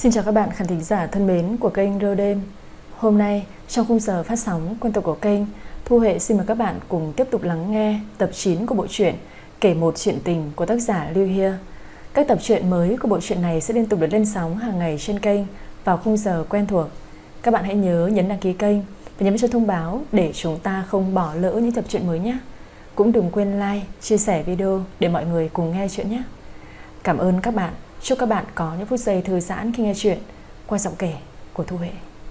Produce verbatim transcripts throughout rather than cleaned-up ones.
Xin chào các bạn khán thính giả thân mến của kênh Rơ Đêm. Hôm nay trong khung giờ phát sóng quen thuộc của kênh, Thu Huệ xin mời các bạn cùng tiếp tục lắng nghe tập chín của bộ truyện Kể một chuyện tình của tác giả Lưu Hia. Các tập truyện mới của bộ truyện này sẽ liên tục được lên sóng hàng ngày trên kênh vào khung giờ quen thuộc. Các bạn hãy nhớ nhấn đăng ký kênh và nhấn cho thông báo để chúng ta không bỏ lỡ những tập truyện mới nhé. Cũng đừng quên like, chia sẻ video để mọi người cùng nghe chuyện nhé. Cảm ơn các bạn. Chúc các bạn có những phút giây thư giãn khi nghe chuyện qua giọng kể của Thu Huệ.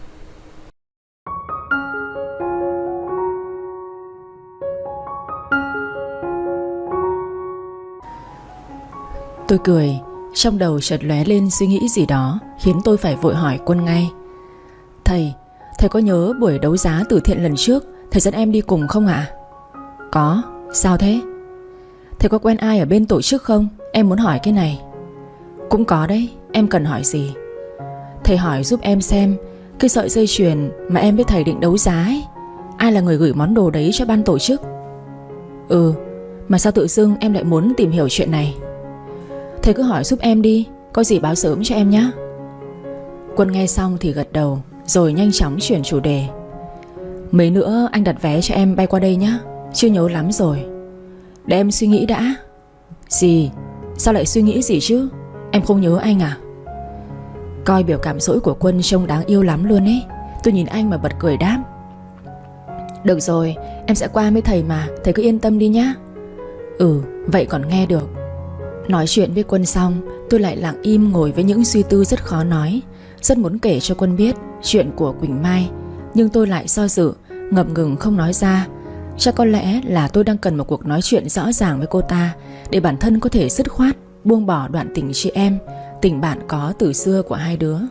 Tôi cười, trong đầu chợt lóe lên suy nghĩ gì đó khiến tôi phải vội hỏi Quân ngay. Thầy, thầy có nhớ buổi đấu giá từ thiện lần trước thầy dẫn em đi cùng không ạ? À? Có, sao thế? Thầy có quen ai ở bên tổ chức không? Em muốn hỏi cái này. Cũng có đấy, em cần hỏi gì? Thầy hỏi giúp em xem cái sợi dây chuyền mà em với thầy định đấu giá ấy, ai là người gửi món đồ đấy cho ban tổ chức? Ừ, mà sao tự dưng em lại muốn tìm hiểu chuyện này? Thầy cứ hỏi giúp em đi, có gì báo sớm cho em nhé. Quân nghe xong thì gật đầu, rồi nhanh chóng chuyển chủ đề. Mấy nữa anh đặt vé cho em bay qua đây nhé, chưa nhớ lắm rồi. Để em suy nghĩ đã. Gì? Sao lại suy nghĩ gì chứ? Em không nhớ anh à? Coi biểu cảm rỗi của Quân trông đáng yêu lắm luôn ấy. Tôi nhìn anh mà bật cười đáp. Được rồi, em sẽ qua với thầy mà, thầy cứ yên tâm đi nhá. Ừ, vậy còn nghe được. Nói chuyện với Quân xong, tôi lại lặng im ngồi với những suy tư rất khó nói. Rất muốn kể cho Quân biết chuyện của Quỳnh Mai, nhưng tôi lại do dự, ngập ngừng không nói ra. Chắc có lẽ là tôi đang cần một cuộc nói chuyện rõ ràng với cô ta, để bản thân có thể dứt khoát buông bỏ đoạn tình chị em, tình bạn có từ xưa của hai đứa.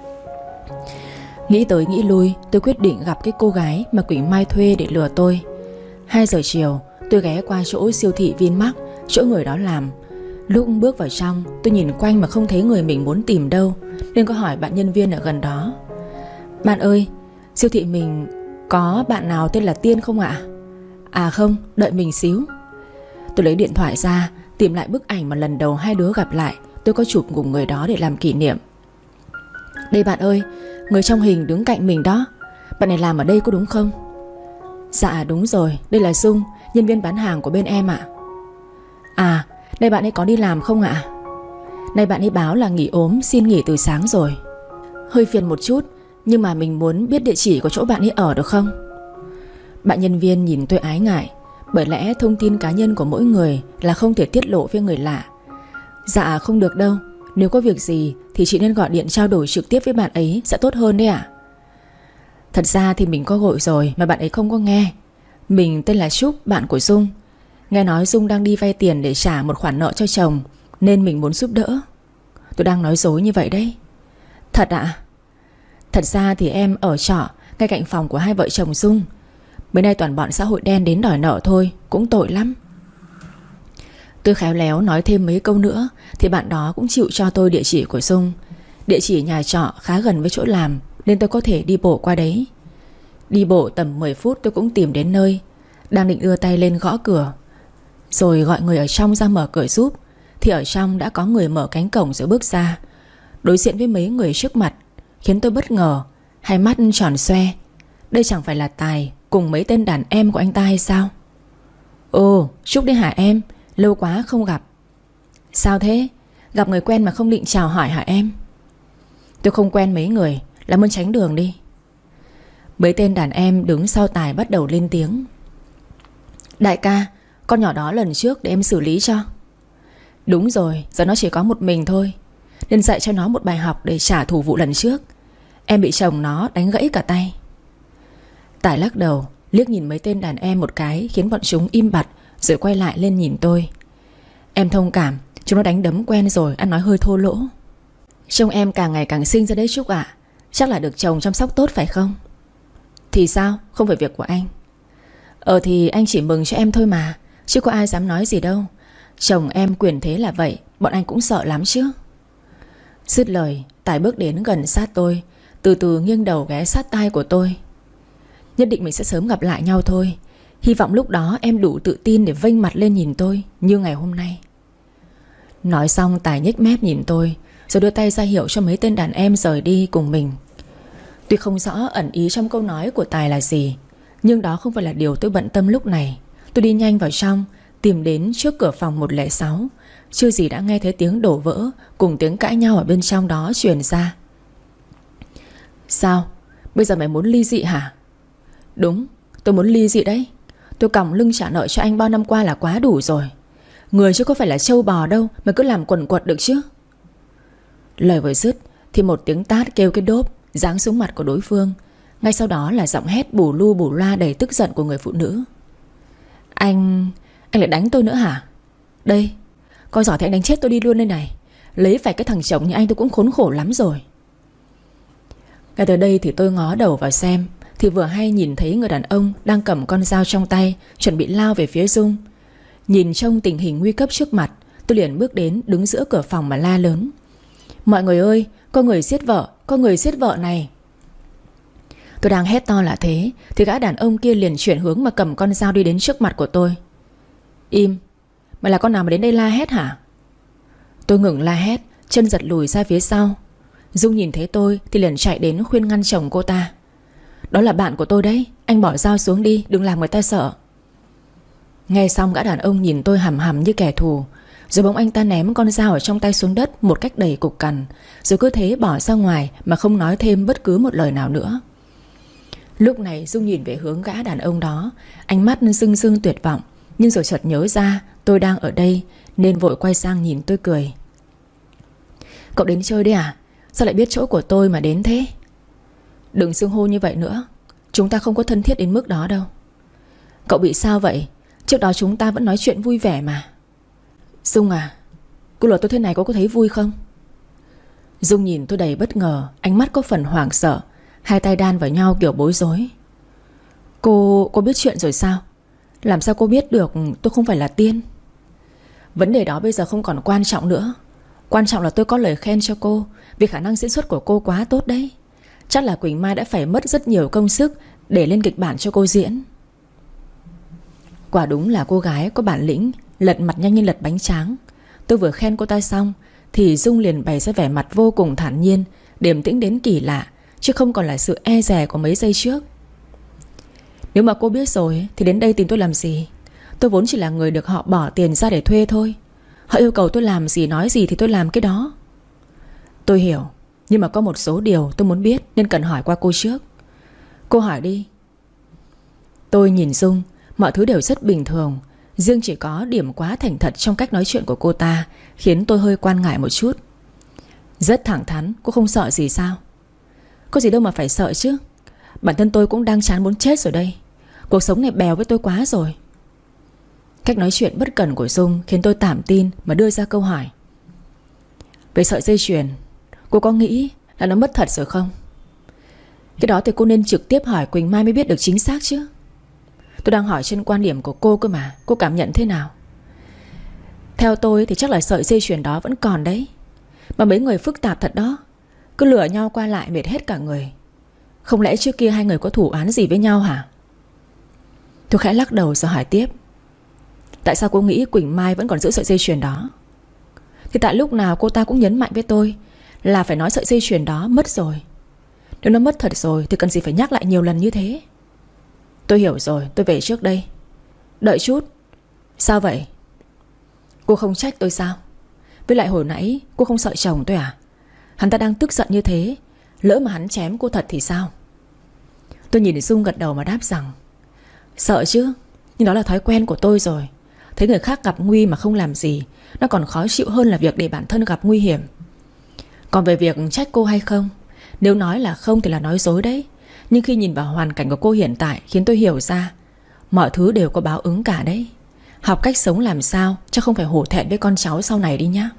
Nghĩ tới nghĩ lui, tôi quyết định gặp cái cô gái mà Quỳnh Mai thuê để lừa tôi. Hai giờ chiều, tôi ghé qua chỗ siêu thị Vinmart, chỗ người đó làm. Lúc bước vào trong, tôi nhìn quanh mà không thấy người mình muốn tìm đâu, nên có hỏi bạn nhân viên ở gần đó. Bạn ơi, siêu thị mình có bạn nào tên là Tiên không ạ? À không, đợi mình xíu. Tôi lấy điện thoại ra, tìm lại bức ảnh mà lần đầu hai đứa gặp lại tôi có chụp cùng người đó để làm kỷ niệm. Đây bạn ơi, người trong hình đứng cạnh mình đó. Bạn này làm ở đây có đúng không? Dạ đúng rồi, đây là Dung, nhân viên bán hàng của bên em ạ. À, đây bạn ấy có đi làm không ạ? Nay bạn ấy báo là nghỉ ốm, xin nghỉ từ sáng rồi. Hơi phiền một chút, nhưng mà mình muốn biết địa chỉ của chỗ bạn ấy ở được không? Bạn nhân viên nhìn tôi ái ngại, bởi lẽ thông tin cá nhân của mỗi người là không thể tiết lộ với người lạ. Dạ không được đâu, nếu có việc gì thì chị nên gọi điện trao đổi trực tiếp với bạn ấy sẽ tốt hơn đấy ạ. Thật ra thì mình có gọi rồi mà bạn ấy không có nghe. Mình tên là Trúc, bạn của Dung. Nghe nói Dung đang đi vay tiền để trả một khoản nợ cho chồng, nên mình muốn giúp đỡ. Tôi đang nói dối như vậy đấy. Thật ạ? Thật ra thì em ở trọ ngay cạnh phòng của hai vợ chồng Dung. Bữa nay toàn bọn xã hội đen đến đòi nợ thôi, cũng tội lắm. Tôi khéo léo nói thêm mấy câu nữa thì bạn đó cũng chịu cho tôi địa chỉ của Dung. Địa chỉ nhà trọ khá gần với chỗ làm, nên tôi có thể đi bộ qua đấy. Đi bộ tầm mười phút tôi cũng tìm đến nơi. Đang định đưa tay lên gõ cửa, rồi gọi người ở trong ra mở cửa giúp, thì ở trong đã có người mở cánh cổng rồi bước ra. Đối diện với mấy người trước mặt khiến tôi bất ngờ, hai mắt tròn xoe. Đây chẳng phải là Tài cùng mấy tên đàn em của anh ta hay sao? Ồ, Trúc đấy hả em? Lâu quá không gặp. Sao thế? Gặp người quen mà không định chào hỏi hả em? Tôi không quen mấy người, làm ơn tránh đường đi. Mấy tên đàn em đứng sau Tài bắt đầu lên tiếng. Đại ca, con nhỏ đó lần trước để em xử lý cho. Đúng rồi, giờ nó chỉ có một mình thôi, nên dạy cho nó một bài học để trả thù vụ lần trước. Em bị chồng nó đánh gãy cả tay. Tài lắc đầu, liếc nhìn mấy tên đàn em một cái, khiến bọn chúng im bặt, rồi quay lại lên nhìn tôi. Em thông cảm, chúng nó đánh đấm quen rồi, ăn nói hơi thô lỗ. Trông em càng ngày càng xinh ra đấy Trúc ạ. Chắc là được chồng chăm sóc tốt phải không? Thì sao, không phải việc của anh. Ờ thì anh chỉ mừng cho em thôi mà, chứ có ai dám nói gì đâu. Chồng em quyền thế là vậy, bọn anh cũng sợ lắm chứ. Dứt lời, Tài bước đến gần sát tôi, từ từ nghiêng đầu ghé sát tai của tôi. Nhất định mình sẽ sớm gặp lại nhau thôi. Hy vọng lúc đó em đủ tự tin để vênh mặt lên nhìn tôi như ngày hôm nay. Nói xong Tài nhếch mép nhìn tôi, rồi đưa tay ra hiệu cho mấy tên đàn em rời đi cùng mình. Tuy không rõ ẩn ý trong câu nói của Tài là gì, nhưng đó không phải là điều tôi bận tâm lúc này. Tôi đi nhanh vào trong, tìm đến trước cửa phòng một không sáu. Chưa gì đã nghe thấy tiếng đổ vỡ cùng tiếng cãi nhau ở bên trong đó truyền ra. Sao? Bây giờ mày muốn ly dị hả? Đúng, tôi muốn ly dị đấy. Tôi còng lưng trả nợ cho anh bao năm qua là quá đủ rồi. Người chứ có phải là trâu bò đâu mà cứ làm quần quật được chứ. Lời vừa dứt thì một tiếng tát kêu cái đốp giáng xuống mặt của đối phương. Ngay sau đó là giọng hét bù lu bù loa đầy tức giận của người phụ nữ. Anh... anh lại đánh tôi nữa hả? Đây, coi giỏi thì anh đánh chết tôi đi luôn đây này. Lấy phải cái thằng chồng như anh tôi cũng khốn khổ lắm rồi. Ngay từ đây thì tôi ngó đầu vào xem, thì vừa hay nhìn thấy người đàn ông đang cầm con dao trong tay, chuẩn bị lao về phía Dung. Nhìn trông tình hình nguy cấp trước mặt, tôi liền bước đến đứng giữa cửa phòng mà la lớn. Mọi người ơi, có người giết vợ, có người giết vợ này. Tôi đang hét to là thế thì gã đàn ông kia liền chuyển hướng mà cầm con dao đi đến trước mặt của tôi. Im, mày là con nào mà đến đây la hét hả? Tôi ngừng la hét, chân giật lùi ra phía sau. Dung nhìn thấy tôi thì liền chạy đến khuyên ngăn chồng cô ta. Đó là bạn của tôi đấy, anh bỏ dao xuống đi, đừng làm người ta sợ. Nghe xong gã đàn ông nhìn tôi hằm hằm như kẻ thù. Rồi bỗng anh ta ném con dao ở trong tay xuống đất một cách đầy cục cằn, rồi cứ thế bỏ ra ngoài mà không nói thêm bất cứ một lời nào nữa. Lúc này Dung nhìn về hướng gã đàn ông đó, ánh mắt rưng rưng tuyệt vọng. Nhưng rồi chợt nhớ ra tôi đang ở đây nên vội quay sang nhìn tôi cười. Cậu đến chơi đấy à? Sao lại biết chỗ của tôi mà đến thế? Đừng xưng hô như vậy nữa, chúng ta không có thân thiết đến mức đó đâu. Cậu bị sao vậy? Trước đó chúng ta vẫn nói chuyện vui vẻ mà. Dung à, cô lừa tôi thế này cô có thấy vui không? Dung nhìn tôi đầy bất ngờ, ánh mắt có phần hoảng sợ, hai tay đan vào nhau kiểu bối rối. Cô, cô biết chuyện rồi sao? Làm sao cô biết được tôi không phải là tiên? Vấn đề đó bây giờ không còn quan trọng nữa. Quan trọng là tôi có lời khen cho cô vì khả năng diễn xuất của cô quá tốt đấy. Chắc là Quỳnh Mai đã phải mất rất nhiều công sức để lên kịch bản cho cô diễn. Quả đúng là cô gái có bản lĩnh, lật mặt nhanh như lật bánh tráng. Tôi vừa khen cô ta xong thì Dung liền bày ra vẻ mặt vô cùng thản nhiên, điềm tĩnh đến kỳ lạ, chứ không còn là sự e dè của mấy giây trước. Nếu mà cô biết rồi thì đến đây tìm tôi làm gì? Tôi vốn chỉ là người được họ bỏ tiền ra để thuê thôi. Họ yêu cầu tôi làm gì nói gì thì tôi làm cái đó. Tôi hiểu, nhưng mà có một số điều tôi muốn biết nên cần hỏi qua cô trước. Cô hỏi đi. Tôi nhìn Dung, mọi thứ đều rất bình thường, riêng chỉ có điểm quá thành thật trong cách nói chuyện của cô ta khiến tôi hơi quan ngại một chút. Rất thẳng thắn, cô không sợ gì sao? Có gì đâu mà phải sợ chứ. Bản thân tôi cũng đang chán muốn chết rồi đây. Cuộc sống này bèo với tôi quá rồi. Cách nói chuyện bất cẩn của Dung khiến tôi tạm tin mà đưa ra câu hỏi. Về sợi dây chuyền, cô có nghĩ là nó mất thật rồi không? Cái đó thì cô nên trực tiếp hỏi Quỳnh Mai mới biết được chính xác chứ. Tôi đang hỏi trên quan điểm của cô cơ mà. Cô cảm nhận thế nào? Theo tôi thì chắc là sợi dây chuyền đó vẫn còn đấy. Mà mấy người phức tạp thật đó, cứ lừa nhau qua lại mệt hết cả người. Không lẽ trước kia hai người có thủ án gì với nhau hả? Tôi khẽ lắc đầu rồi hỏi tiếp. Tại sao cô nghĩ Quỳnh Mai vẫn còn giữ sợi dây chuyền đó? Thì tại lúc nào cô ta cũng nhấn mạnh với tôi là phải nói sợi dây chuyền đó mất rồi. Nếu nó mất thật rồi thì cần gì phải nhắc lại nhiều lần như thế. Tôi hiểu rồi, tôi về trước đây. Đợi chút. Sao vậy? Cô không trách tôi sao? Với lại hồi nãy cô không sợ chồng tôi à? Hắn ta đang tức giận như thế, lỡ mà hắn chém cô thật thì sao? Tôi nhìn Dung gật đầu mà đáp rằng sợ chứ, nhưng đó là thói quen của tôi rồi. Thấy người khác gặp nguy mà không làm gì, nó còn khó chịu hơn là việc để bản thân gặp nguy hiểm. Còn về việc trách cô hay không, nếu nói là không thì là nói dối đấy. Nhưng khi nhìn vào hoàn cảnh của cô hiện tại khiến tôi hiểu ra mọi thứ đều có báo ứng cả đấy. Học cách sống làm sao chứ không phải hổ thẹn với con cháu sau này đi nhá.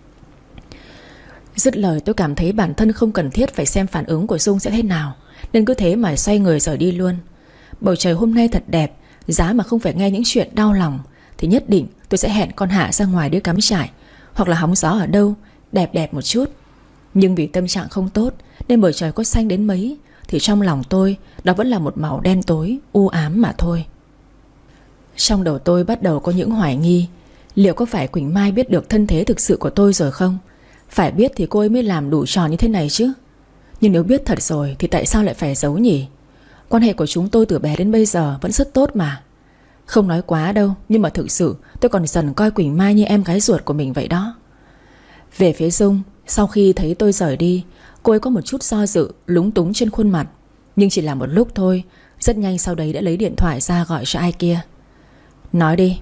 Dứt lời tôi cảm thấy bản thân không cần thiết phải xem phản ứng của Dung sẽ thế nào, nên cứ thế mà xoay người rời đi luôn. Bầu trời hôm nay thật đẹp, giá mà không phải nghe những chuyện đau lòng thì nhất định tôi sẽ hẹn con Hạ ra ngoài đưa cắm trại, hoặc là hóng gió ở đâu đẹp đẹp một chút. Nhưng vì tâm trạng không tốt nên bầu trời có xanh đến mấy thì trong lòng tôi đó vẫn là một màu đen tối, u ám mà thôi. Trong đầu tôi bắt đầu có những hoài nghi. Liệu có phải Quỳnh Mai biết được thân thế thực sự của tôi rồi không? Phải biết thì cô ấy mới làm đủ tròn như thế này chứ. Nhưng nếu biết thật rồi thì tại sao lại phải giấu nhỉ? Quan hệ của chúng tôi từ bé đến bây giờ vẫn rất tốt mà. Không nói quá đâu, nhưng mà thực sự tôi còn dần coi Quỳnh Mai như em gái ruột của mình vậy đó. Về phía Dung, sau khi thấy tôi rời đi, cô ấy có một chút do dự, lúng túng trên khuôn mặt. Nhưng chỉ là một lúc thôi. Rất nhanh sau đấy đã lấy điện thoại ra gọi cho ai kia. Nói đi.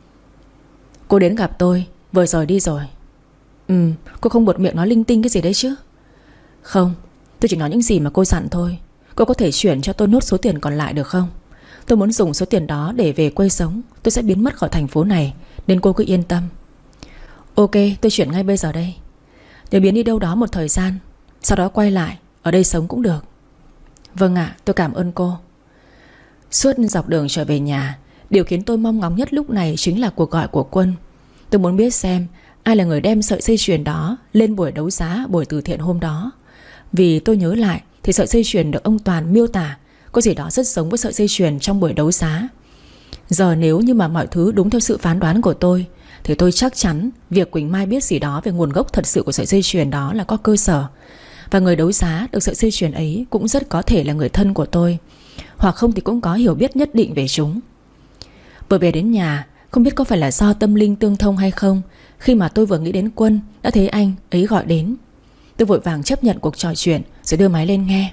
Cô đến gặp tôi, vừa rời đi rồi. Ừ, cô không buột miệng nói linh tinh cái gì đấy chứ? Không, tôi chỉ nói những gì mà cô dặn thôi. Cô có thể chuyển cho tôi nốt số tiền còn lại được không? Tôi muốn dùng số tiền đó để về quê sống. Tôi sẽ biến mất khỏi thành phố này, nên cô cứ yên tâm. Ok, tôi chuyển ngay bây giờ đây. Nếu biến đi đâu đó một thời gian, sau đó quay lại, ở đây sống cũng được. Vâng ạ, tôi cảm ơn cô. Suốt dọc đường trở về nhà, điều khiến tôi mong ngóng nhất lúc này chính là cuộc gọi của Quân. Tôi muốn biết xem ai là người đem sợi dây chuyền đó lên buổi đấu giá, buổi từ thiện hôm đó. Vì tôi nhớ lại thì sợi dây chuyền được ông Toàn miêu tả có gì đó rất giống với sợi dây chuyền trong buổi đấu giá. Giờ nếu như mà mọi thứ đúng theo sự phán đoán của tôi, thì tôi chắc chắn việc Quỳnh Mai biết gì đó về nguồn gốc thật sự của sợi dây chuyền đó là có cơ sở. Và người đấu giá được sợi dây chuyền ấy cũng rất có thể là người thân của tôi, hoặc không thì cũng có hiểu biết nhất định về chúng. Vừa về đến nhà, không biết có phải là do tâm linh tương thông hay không, khi mà tôi vừa nghĩ đến Quân, đã thấy anh ấy gọi đến. Tôi vội vàng chấp nhận cuộc trò chuyện rồi đưa máy lên nghe.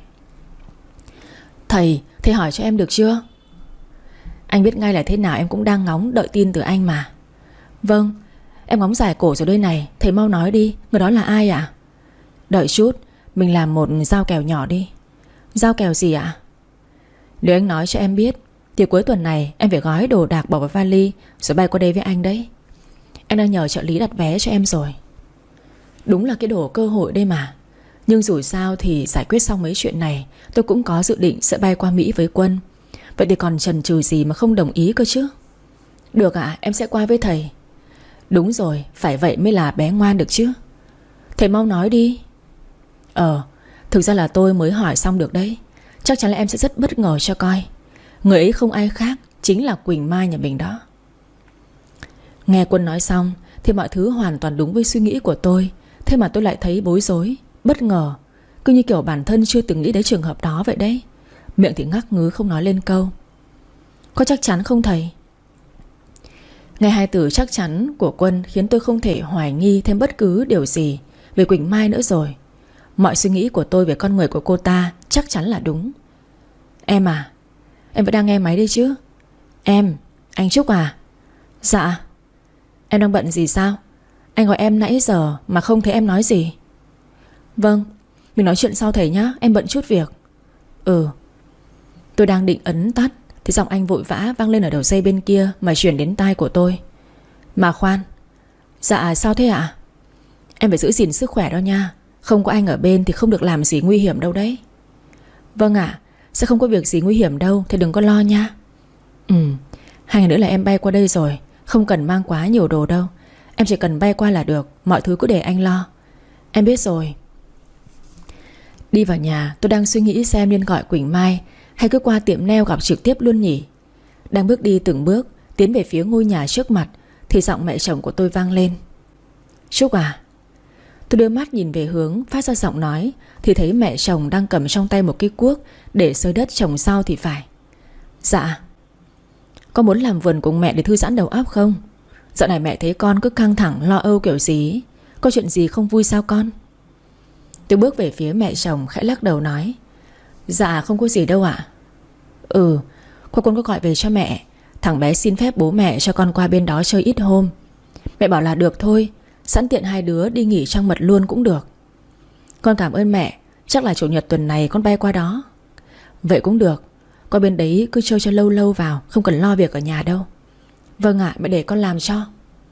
Thầy, thầy hỏi cho em được chưa? Anh biết ngay là thế nào em cũng đang ngóng đợi tin từ anh mà. Vâng, em ngóng dài cổ rồi đây này. Thầy mau nói đi, người đó là ai ạ? Đợi chút, mình làm một giao kèo nhỏ đi. Giao kèo gì ạ? Nếu anh nói cho em biết thì cuối tuần này em phải gói đồ đạc bỏ vào vali rồi bay qua đây với anh đấy. Em đang nhờ trợ lý đặt vé cho em rồi. Đúng là cái đồ cơ hội đây mà. Nhưng dù sao thì giải quyết xong mấy chuyện này, tôi cũng có dự định sẽ bay qua Mỹ với Quân. Vậy thì còn chần chừ gì mà không đồng ý cơ chứ? Được ạ, à, em sẽ qua với thầy. Đúng rồi, phải vậy mới là bé ngoan được chứ. Thầy mau nói đi. Ờ, thực ra là tôi mới hỏi xong được đấy. Chắc chắn là em sẽ rất bất ngờ cho coi. Người ấy không ai khác, chính là Quỳnh Mai nhà mình đó. Nghe Quân nói xong thì mọi thứ hoàn toàn đúng với suy nghĩ của tôi. Thế mà tôi lại thấy bối rối, bất ngờ, cứ như kiểu bản thân chưa từng nghĩ đến trường hợp đó vậy đấy. Miệng thì ngắc ngứ không nói lên câu. Có chắc chắn không thầy? Nghe hai từ chắc chắn của Quân khiến tôi không thể hoài nghi thêm bất cứ điều gì về Quỳnh Mai nữa rồi. Mọi suy nghĩ của tôi về con người của cô ta chắc chắn là đúng. Em à, em vẫn đang nghe máy đi chứ? Em, anh Trúc à? Dạ. Em đang bận gì sao? Anh gọi em nãy giờ mà không thấy em nói gì. Vâng, mình nói chuyện sau thầy nhá, em bận chút việc. Ừ. Tôi đang định ấn tắt thì giọng anh vội vã vang lên ở đầu dây bên kia mà chuyển đến tai của tôi. Mà khoan. Dạ sao thế ạ? Em phải giữ gìn sức khỏe đó nha. Không có anh ở bên thì không được làm gì nguy hiểm đâu đấy. Vâng ạ, sẽ không có việc gì nguy hiểm đâu, thì đừng có lo nha. Ừ, hai ngày nữa là em bay qua đây rồi, không cần mang quá nhiều đồ đâu. Em chỉ cần bay qua là được, mọi thứ cứ để anh lo. Em biết rồi. Đi vào nhà tôi đang suy nghĩ xem nên gọi Quỳnh Mai hay cứ qua tiệm nail gặp trực tiếp luôn nhỉ. Đang bước đi từng bước tiến về phía ngôi nhà trước mặt thì giọng mẹ chồng của tôi vang lên. Trúc à? Tôi đưa mắt nhìn về hướng phát ra giọng nói thì thấy mẹ chồng đang cầm trong tay một cái cuốc để xới đất trồng rau thì phải. Dạ. Con muốn làm vườn cùng mẹ để thư giãn đầu óc không? Dạo này mẹ thấy con cứ căng thẳng lo âu kiểu gì. Có chuyện gì không vui sao con? Tôi bước về phía mẹ chồng khẽ lắc đầu nói. Dạ không có gì đâu ạ. Ừ, cô con có gọi về cho mẹ. Thằng bé xin phép bố mẹ cho con qua bên đó chơi ít hôm. Mẹ bảo là được thôi, sẵn tiện hai đứa đi nghỉ trăng mật luôn cũng được. Con cảm ơn mẹ. Chắc là chủ nhật tuần này con bay qua đó. Vậy cũng được. Qua bên đấy cứ chơi cho lâu lâu vào, không cần lo việc ở nhà đâu. Vâng ạ, mẹ để con làm cho.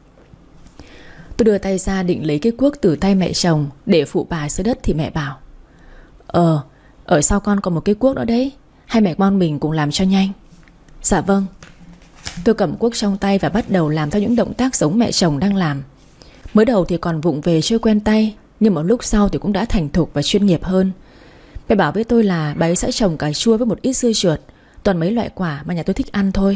Tôi đưa tay ra định lấy cái cuốc từ tay mẹ chồng để phụ bà xới đất thì mẹ bảo. Ờ, ở sau con còn một cái cuốc nữa đấy. Hai mẹ con mình cùng làm cho nhanh. Dạ vâng. Tôi cầm cuốc trong tay và bắt đầu làm theo những động tác giống mẹ chồng đang làm. Mới đầu thì còn vụng về chưa quen tay, nhưng một lúc sau thì cũng đã thành thục và chuyên nghiệp hơn. Mẹ bảo với tôi là bà ấy sẽ trồng cà chua với một ít dưa chuột, toàn mấy loại quả mà nhà tôi thích ăn thôi.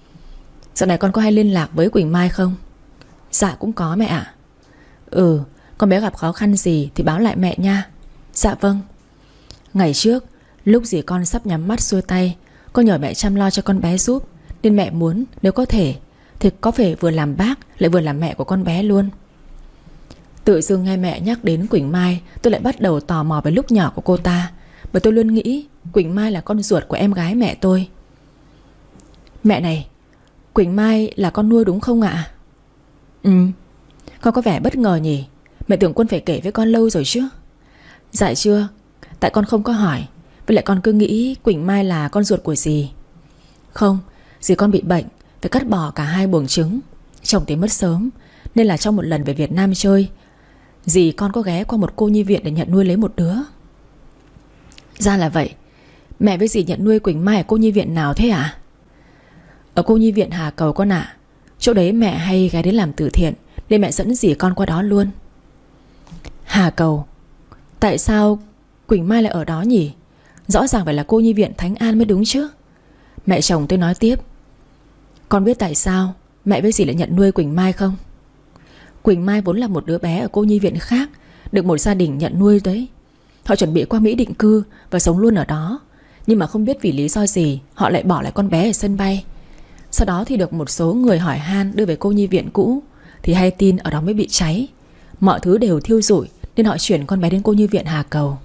Dạo này con có hay liên lạc với Quỳnh Mai không? Dạ cũng có mẹ ạ. Ừ, Con bé gặp khó khăn gì thì báo lại mẹ nha. Dạ vâng. Ngày trước lúc dì con sắp nhắm mắt xuôi tay, con nhờ mẹ chăm lo cho con bé giúp, nên mẹ muốn nếu có thể thì có thể vừa làm bác lại vừa làm mẹ của con bé luôn. Tự dưng nghe mẹ nhắc đến Quỳnh Mai, tôi lại bắt đầu tò mò về lúc nhỏ của cô ta. Bởi tôi luôn nghĩ Quỳnh Mai là con ruột của em gái mẹ tôi. Mẹ này, Quỳnh Mai là con nuôi đúng không ạ? Ừ. Con có vẻ bất ngờ nhỉ? Mẹ tưởng con phải kể với con lâu rồi chứ. Dạ chưa, tại con không có hỏi. Với lại con cứ nghĩ Quỳnh Mai là con ruột của dì. Không, dì con bị bệnh, phải cắt bỏ cả hai buồng trứng. Chồng thì mất sớm, nên là trong một lần về Việt Nam chơi, dì con có ghé qua một cô nhi viện để nhận nuôi lấy một đứa. Ra là vậy. Mẹ với dì nhận nuôi Quỳnh Mai ở cô nhi viện nào thế ạ? Ở cô nhi viện Hà Cầu con ạ. Chỗ đấy mẹ hay ghé đến làm từ thiện, nên mẹ dẫn dì con qua đó luôn. Hà Cầu? Tại sao Quỳnh Mai lại ở đó nhỉ? Rõ ràng phải là cô nhi viện Thánh An mới đúng chứ. Mẹ chồng tôi nói tiếp. Con biết tại sao mẹ với dì lại nhận nuôi Quỳnh Mai không? Quỳnh Mai vốn là một đứa bé ở cô nhi viện khác, được một gia đình nhận nuôi đấy. Họ chuẩn bị qua Mỹ định cư và sống luôn ở đó. Nhưng mà không biết vì lý do gì họ lại bỏ lại con bé ở sân bay. Sau đó thì được một số người hỏi han đưa về cô nhi viện cũ, thì hay tin ở đó mới bị cháy. Mọi thứ đều thiêu rụi, nên họ chuyển con bé đến cô nhi viện Hà Cầu.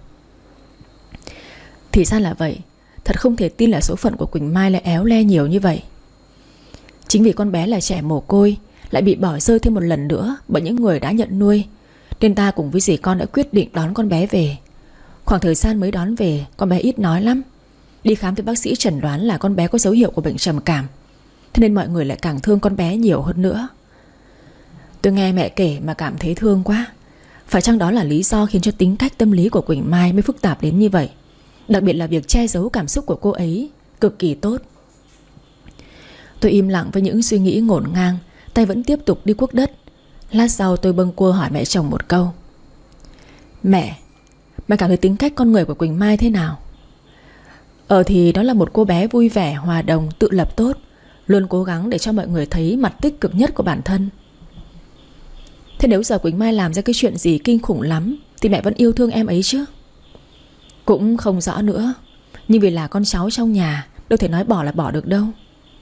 Thì ra là vậy. Thật không thể tin là số phận của Quỳnh Mai lại éo le nhiều như vậy. Chính vì con bé là trẻ mồ côi, lại bị bỏ rơi thêm một lần nữa bởi những người đã nhận nuôi, nên ta cùng với dì con đã quyết định đón con bé về. Khoảng thời gian mới đón về, con bé ít nói lắm. Đi khám thì bác sĩ chẩn đoán là con bé có dấu hiệu của bệnh trầm cảm, thế nên mọi người lại càng thương con bé nhiều hơn nữa. Tôi nghe mẹ kể mà cảm thấy thương quá. Phải chăng đó là lý do khiến cho tính cách tâm lý của Quỳnh Mai mới phức tạp đến như vậy? Đặc biệt là việc che giấu cảm xúc của cô ấy cực kỳ tốt. Tôi im lặng với những suy nghĩ ngổn ngang, tay vẫn tiếp tục đi cuốc đất. Lát sau tôi bâng quơ hỏi mẹ chồng một câu. Mẹ, mẹ cảm thấy tính cách con người của Quỳnh Mai thế nào? Ờ thì đó là một cô bé vui vẻ, hòa đồng, tự lập tốt, luôn cố gắng để cho mọi người thấy mặt tích cực nhất của bản thân. Thế nếu giờ Quỳnh Mai làm ra cái chuyện gì kinh khủng lắm thì mẹ vẫn yêu thương em ấy chứ? Cũng không rõ nữa. Nhưng vì là con cháu trong nhà, đâu thể nói bỏ là bỏ được đâu.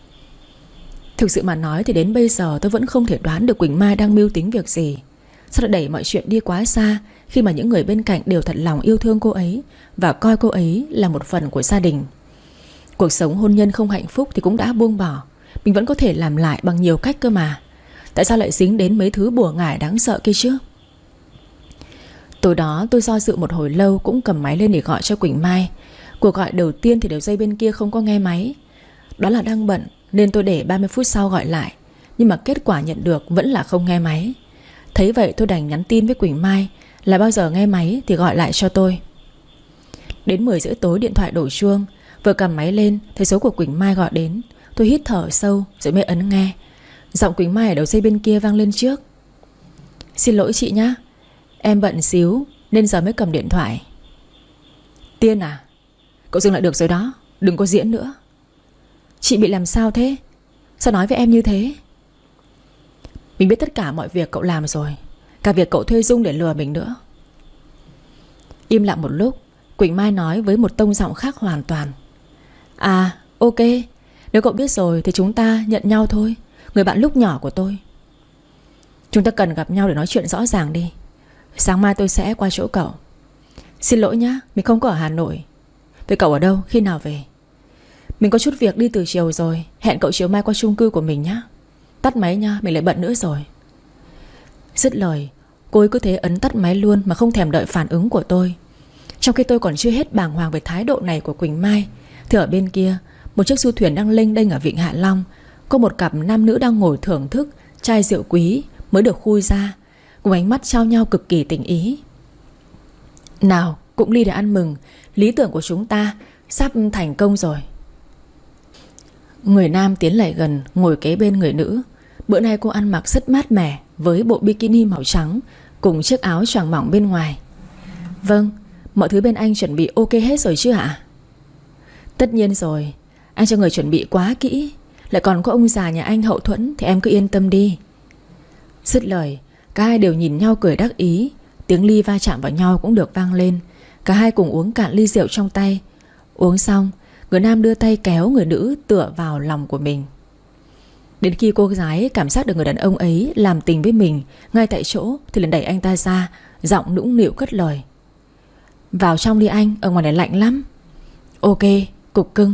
Thực sự mà nói thì đến bây giờ tôi vẫn không thể đoán được Quỳnh Mai đang mưu tính việc gì. Sao lại đẩy mọi chuyện đi quá xa, khi mà những người bên cạnh đều thật lòng yêu thương cô ấy và coi cô ấy là một phần của gia đình. Cuộc sống hôn nhân không hạnh phúc thì cũng đã buông bỏ, mình vẫn có thể làm lại bằng nhiều cách cơ mà. Tại sao lại dính đến mấy thứ bùa ngải đáng sợ kia chứ? Tối đó tôi do dự một hồi lâu, cũng cầm máy lên để gọi cho Quỳnh Mai. Cuộc gọi đầu tiên thì đầu dây bên kia không có nghe máy. Đó là đang bận, nên tôi để ba mươi phút sau gọi lại. Nhưng mà kết quả nhận được vẫn là không nghe máy. Thấy vậy tôi đành nhắn tin với Quỳnh Mai là bao giờ nghe máy thì gọi lại cho tôi. Đến mười rưỡi tối điện thoại đổ chuông. Vừa cầm máy lên thấy số của Quỳnh Mai gọi đến. Tôi hít thở sâu rồi mới ấn nghe. Giọng Quỳnh Mai ở đầu dây bên kia vang lên trước. Xin lỗi chị nhá, em bận xíu nên giờ mới cầm điện thoại. Tiên à, cậu dừng lại được rồi đó, đừng có diễn nữa. Chị bị làm sao thế? Sao nói với em như thế? Mình biết tất cả mọi việc cậu làm rồi, cả việc cậu thuê Dung để lừa mình nữa. Im lặng một lúc, Quỳnh Mai nói với một tông giọng khác hoàn toàn. À ok, nếu cậu biết rồi thì chúng ta nhận nhau thôi. Người bạn lúc nhỏ của tôi. Chúng ta cần gặp nhau để nói chuyện rõ ràng đi. Sáng mai tôi sẽ qua chỗ cậu. Xin lỗi nhá, mình không có ở Hà Nội. Vậy cậu ở đâu, khi nào về? Mình có chút việc đi từ chiều rồi. Hẹn cậu chiều mai qua chung cư của mình nhá. Tắt máy nha, mình lại bận nữa rồi. Dứt lời, cô ấy cứ thế ấn tắt máy luôn mà không thèm đợi phản ứng của tôi. Trong khi tôi còn chưa hết bàng hoàng về thái độ này của Quỳnh Mai, thì ở bên kia, một chiếc du thuyền đang lênh đênh ở vịnh Hạ Long. Có một cặp nam nữ đang ngồi thưởng thức chai rượu quý mới được khui ra, cùng ánh mắt trao nhau cực kỳ tình ý. Nào, cũng ly để ăn mừng, lý tưởng của chúng ta sắp thành công rồi. Người nam tiến lại gần, ngồi kế bên người nữ. Bữa nay cô ăn mặc rất mát mẻ, với bộ bikini màu trắng cùng chiếc áo choàng mỏng bên ngoài. Vâng, mọi thứ bên anh chuẩn bị ok hết rồi chứ ạ? Tất nhiên rồi, anh cho người chuẩn bị quá kỹ. Lại còn có ông già nhà anh hậu thuẫn, thì em cứ yên tâm đi. Dứt lời, cả hai đều nhìn nhau cười đắc ý, Tiếng ly va chạm vào nhau cũng được vang lên. Cả hai cùng uống cạn ly rượu trong tay. Uống xong, người nam đưa tay kéo người nữ tựa vào lòng của mình. Đến khi cô gái cảm giác được người đàn ông ấy làm tình với mình ngay tại chỗ thì liền đẩy anh ta ra, giọng nũng nịu cất lời: "Vào trong đi anh, ở ngoài này lạnh lắm." "Ok, cục cưng."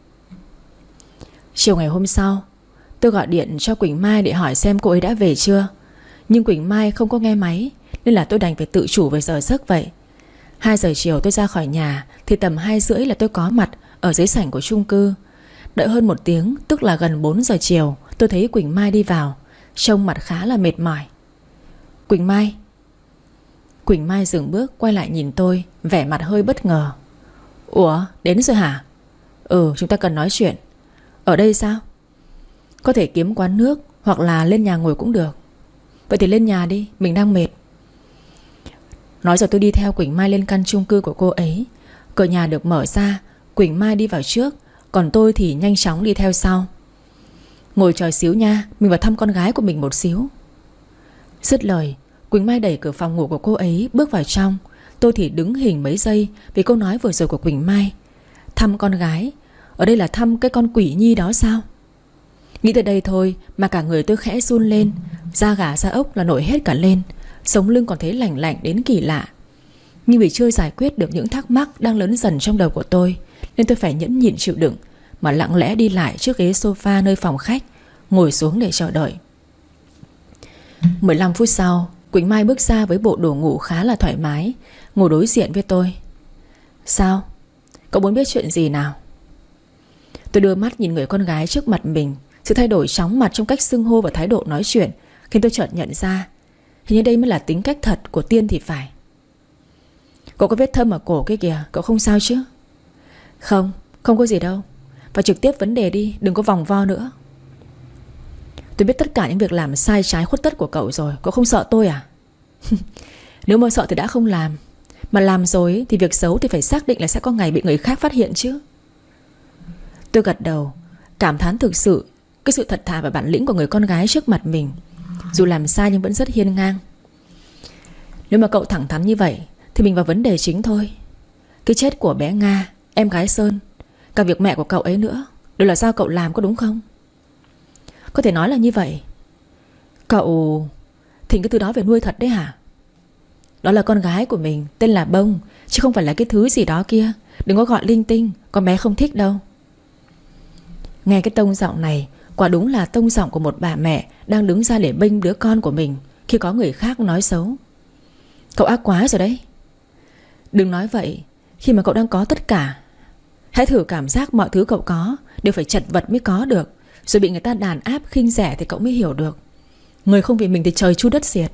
Chiều ngày hôm sau, tôi gọi điện cho Quỳnh Mai để hỏi xem cô ấy đã về chưa. Nhưng Quỳnh Mai không có nghe máy, nên là tôi đành phải tự chủ về giờ giấc vậy. Hai giờ chiều tôi ra khỏi nhà thì tầm hai rưỡi là tôi có mặt ở dưới sảnh của chung cư. Đợi hơn một tiếng, tức là gần bốn giờ chiều, tôi thấy Quỳnh Mai đi vào, trông mặt khá là mệt mỏi. "Quỳnh Mai." Quỳnh Mai dừng bước quay lại nhìn tôi, vẻ mặt hơi bất ngờ. "Ủa, đến rồi hả?" "Ừ, chúng ta cần nói chuyện." "Ở đây sao?" "Có thể kiếm quán nước hoặc là lên nhà ngồi cũng được." "Vậy thì lên nhà đi, mình đang mệt." Nói rồi tôi đi theo Quỳnh Mai lên căn chung cư của cô ấy. Cửa nhà được mở ra, Quỳnh Mai đi vào trước, còn tôi thì nhanh chóng đi theo sau. "Ngồi chờ xíu nha, mình vào thăm con gái của mình một xíu." Dứt lời, Quỳnh Mai đẩy cửa phòng ngủ của cô ấy bước vào trong. Tôi thì đứng hình mấy giây vì câu nói vừa rồi của Quỳnh Mai. Thăm con gái? Ở đây là thăm cái con quỷ nhi đó sao? Nghĩ tới đây thôi mà cả người tôi khẽ run lên, da gà da ốc là nổi hết cả lên, sống lưng còn thấy lạnh lạnh đến kỳ lạ. Nhưng vì chưa giải quyết được những thắc mắc đang lớn dần trong đầu của tôi, nên tôi phải nhẫn nhịn chịu đựng mà lặng lẽ đi lại chiếc ghế sofa nơi phòng khách, ngồi xuống để chờ đợi. mười lăm phút sau, Quỳnh Mai bước ra với bộ đồ ngủ khá là thoải mái, ngồi đối diện với tôi. "Sao? Cậu muốn biết chuyện gì nào?" Tôi đưa mắt nhìn người con gái trước mặt mình. Sự thay đổi chóng mặt trong cách xưng hô và thái độ nói chuyện khiến tôi chợt nhận ra hình như đây mới là tính cách thật của Tiên thì phải. "Cậu có vết thâm ở cổ kia kìa, cậu không sao chứ?" "Không, không có gì đâu. Và trực tiếp vấn đề đi, đừng có vòng vo nữa." "Tôi biết tất cả những việc làm sai trái khuất tất của cậu rồi, cậu không sợ tôi à?" "Nếu mà sợ thì đã không làm. Mà làm rồi thì việc xấu thì phải xác định là sẽ có ngày bị người khác phát hiện chứ." Tôi gật đầu, cảm thán thực sự cái sự thật thà và bản lĩnh của người con gái trước mặt mình. Dù làm sai nhưng vẫn rất hiên ngang. "Nếu mà cậu thẳng thắn như vậy thì mình vào vấn đề chính thôi. Cái chết của bé Nga, em gái Sơn, cả việc mẹ của cậu ấy nữa, đều là do cậu làm, có đúng không?" "Có thể nói là như vậy." "Cậu thỉnh cái thứ đó về nuôi thật đấy hả?" "Đó là con gái của mình, tên là Bông, chứ không phải là cái thứ gì đó kia. Đừng có gọi linh tinh, con bé không thích đâu." Nghe cái tông giọng này, quả đúng là tông giọng của một bà mẹ đang đứng ra để bênh đứa con của mình khi có người khác nói xấu. "Cậu ác quá rồi đấy." "Đừng nói vậy, khi mà cậu đang có tất cả. Hãy thử cảm giác mọi thứ cậu có đều phải chật vật mới có được, rồi bị người ta đàn áp khinh rẻ thì cậu mới hiểu được. Người không vì mình thì trời chu đất diệt."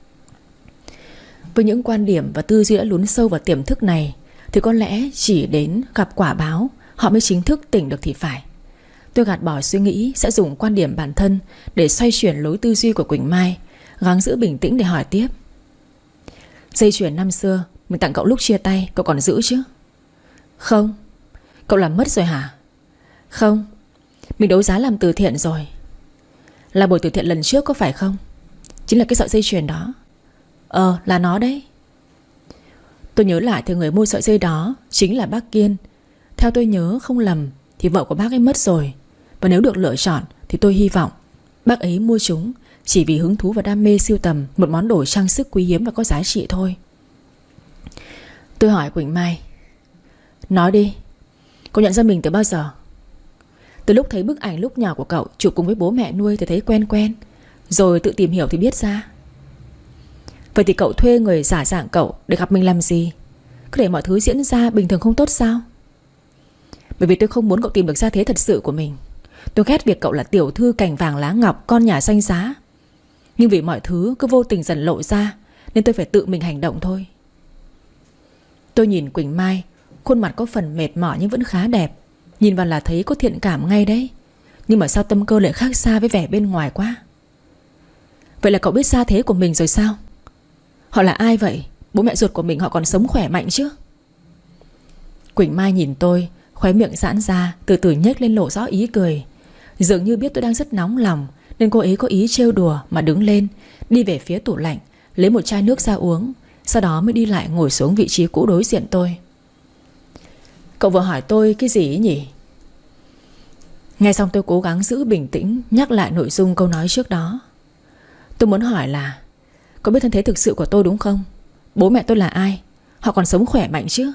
Với những quan điểm và tư duy đã lún sâu vào tiềm thức này thì có lẽ chỉ đến gặp quả báo họ mới chính thức tỉnh được thì phải. Tôi gạt bỏ suy nghĩ sẽ dùng quan điểm bản thân để xoay chuyển lối tư duy của Quỳnh Mai, gắng giữ bình tĩnh để hỏi tiếp. "Dây chuyền năm xưa mình tặng cậu lúc chia tay, cậu còn giữ chứ?" "Không." "Cậu làm mất rồi hả?" "Không, mình đấu giá làm từ thiện rồi." "Là buổi từ thiện lần trước có phải không?" "Chính là cái sợi dây chuyền đó." "Ờ, là nó đấy." Tôi nhớ lại thì người mua sợi dây đó chính là bác Kiên. Theo tôi nhớ không lầm thì vợ của bác ấy mất rồi, và nếu được lựa chọn thì tôi hy vọng bác ấy mua chúng chỉ vì hứng thú và đam mê sưu tầm một món đồ trang sức quý hiếm và có giá trị thôi. Tôi hỏi Quỳnh Mai: "Nói đi, cậu nhận ra mình từ bao giờ?" "Từ lúc thấy bức ảnh lúc nhỏ của cậu chụp cùng với bố mẹ nuôi thì thấy quen quen, rồi tự tìm hiểu thì biết ra." "Vậy thì cậu thuê người giả dạng cậu để gặp mình làm gì? Cứ để mọi thứ diễn ra bình thường không tốt sao?" "Bởi vì tôi không muốn cậu tìm được gia thế thật sự của mình. Tôi ghét việc cậu là tiểu thư cành vàng lá ngọc, con nhà danh giá. Nhưng vì mọi thứ cứ vô tình dần lộ ra nên tôi phải tự mình hành động thôi." Tôi nhìn Quỳnh Mai, khuôn mặt có phần mệt mỏi nhưng vẫn khá đẹp. Nhìn vào là thấy có thiện cảm ngay đấy. Nhưng mà sao tâm cơ lại khác xa với vẻ bên ngoài quá. "Vậy là cậu biết gia thế của mình rồi sao? Họ là ai vậy? Bố mẹ ruột của mình họ còn sống khỏe mạnh chứ?" Quỳnh Mai nhìn tôi, khóe miệng giãn ra, từ từ nhếch lên lộ rõ ý cười. Dường như biết tôi đang rất nóng lòng nên cô ấy có ý trêu đùa mà đứng lên, đi về phía tủ lạnh, lấy một chai nước ra uống, sau đó mới đi lại ngồi xuống vị trí cũ đối diện tôi. Cậu vừa hỏi tôi cái gì ấy nhỉ? Nghe xong tôi cố gắng giữ bình tĩnh, nhắc lại nội dung câu nói trước đó. Tôi muốn hỏi là cậu biết thân thế thực sự của tôi đúng không? Bố mẹ tôi là ai? Họ còn sống khỏe mạnh chứ?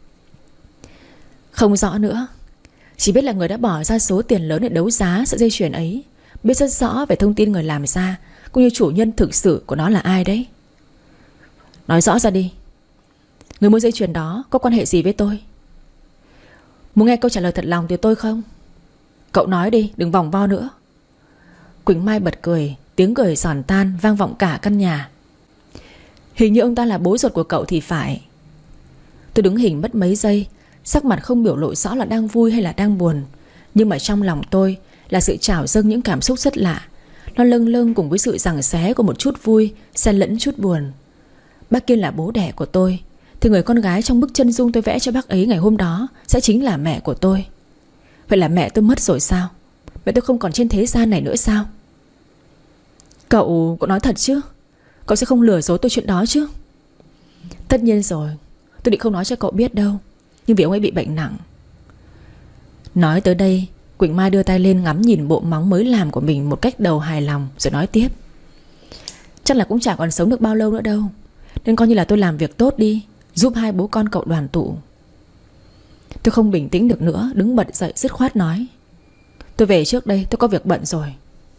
Không rõ nữa. Chỉ biết là người đã bỏ ra số tiền lớn để đấu giá sợi dây chuyền ấy. Biết rất rõ về thông tin người làm ra, cũng như chủ nhân thực sự của nó là ai đấy. Nói rõ ra đi. Người mua dây chuyền đó có quan hệ gì với tôi? Muốn nghe câu trả lời thật lòng từ tôi không? Cậu nói đi, đừng vòng vo nữa. Quỳnh Mai bật cười. Tiếng cười giòn tan vang vọng cả căn nhà. Hình như ông ta là bố ruột của cậu thì phải. Tôi đứng hình mất mấy giây, sắc mặt không biểu lộ rõ là đang vui hay là đang buồn. Nhưng mà trong lòng tôi là sự trào dâng những cảm xúc rất lạ. Nó lâng lâng cùng với sự giằng xé của một chút vui xen lẫn chút buồn. Bác Kiên là bố đẻ của tôi, thì người con gái trong bức chân dung tôi vẽ cho bác ấy ngày hôm đó sẽ chính là mẹ của tôi. Vậy là mẹ tôi mất rồi sao? Mẹ tôi không còn trên thế gian này nữa sao? Cậu, cậu nói thật chứ? Cậu sẽ không lừa dối tôi chuyện đó chứ? Tất nhiên rồi. Tôi định không nói cho cậu biết đâu, nhưng vì ông ấy bị bệnh nặng. Nói tới đây, Quỳnh Mai đưa tay lên ngắm nhìn bộ móng mới làm của mình một cách đầu hài lòng, rồi nói tiếp. Chắc là cũng chả còn sống được bao lâu nữa đâu, nên coi như là tôi làm việc tốt đi, giúp hai bố con cậu đoàn tụ. Tôi không bình tĩnh được nữa, đứng bật dậy dứt khoát nói. Tôi về trước đây, tôi có việc bận rồi.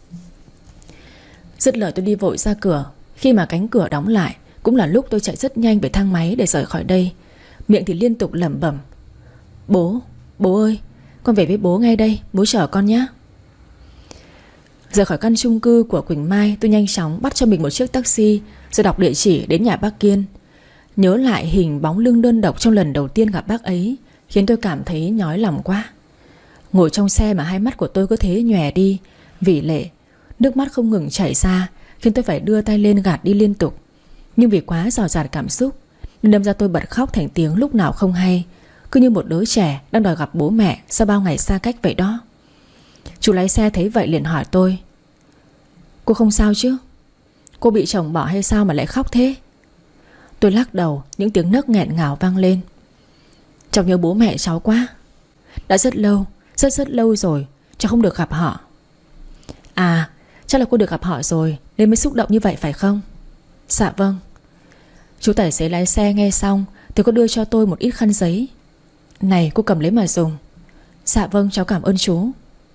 Dứt lời tôi đi vội ra cửa. Khi mà cánh cửa đóng lại cũng là lúc tôi chạy rất nhanh về thang máy để rời khỏi đây. Miệng thì liên tục lẩm bẩm. Bố, bố ơi, con về với bố ngay đây, bố chờ con nhé. Rời khỏi căn chung cư của Quỳnh Mai, tôi nhanh chóng bắt cho mình một chiếc taxi, rồi đọc địa chỉ đến nhà bác Kiên. Nhớ lại hình bóng lưng đơn độc trong lần đầu tiên gặp bác ấy khiến tôi cảm thấy nhói lòng quá. Ngồi trong xe mà hai mắt của tôi cứ thế nhòe đi vì lệ. Nước mắt không ngừng chảy ra khiến tôi phải đưa tay lên gạt đi liên tục. Nhưng vì quá rào rạt cảm xúc nên đâm ra tôi bật khóc thành tiếng lúc nào không hay, cứ như một đứa trẻ đang đòi gặp bố mẹ sau bao ngày xa cách vậy đó. Chú lái xe thấy vậy liền hỏi tôi. Cô không sao chứ? Cô bị chồng bỏ hay sao mà lại khóc thế? Tôi lắc đầu, những tiếng nấc nghẹn ngào vang lên. Cháu nhớ bố mẹ cháu quá. Đã rất lâu, rất rất lâu rồi cháu không được gặp họ. À, chắc là cô được gặp họ rồi nên mới xúc động như vậy phải không? Dạ vâng. Chú tài xế lái xe nghe xong thì có đưa cho tôi một ít khăn giấy. Này, cô cầm lấy mà dùng. Dạ vâng, cháu cảm ơn chú.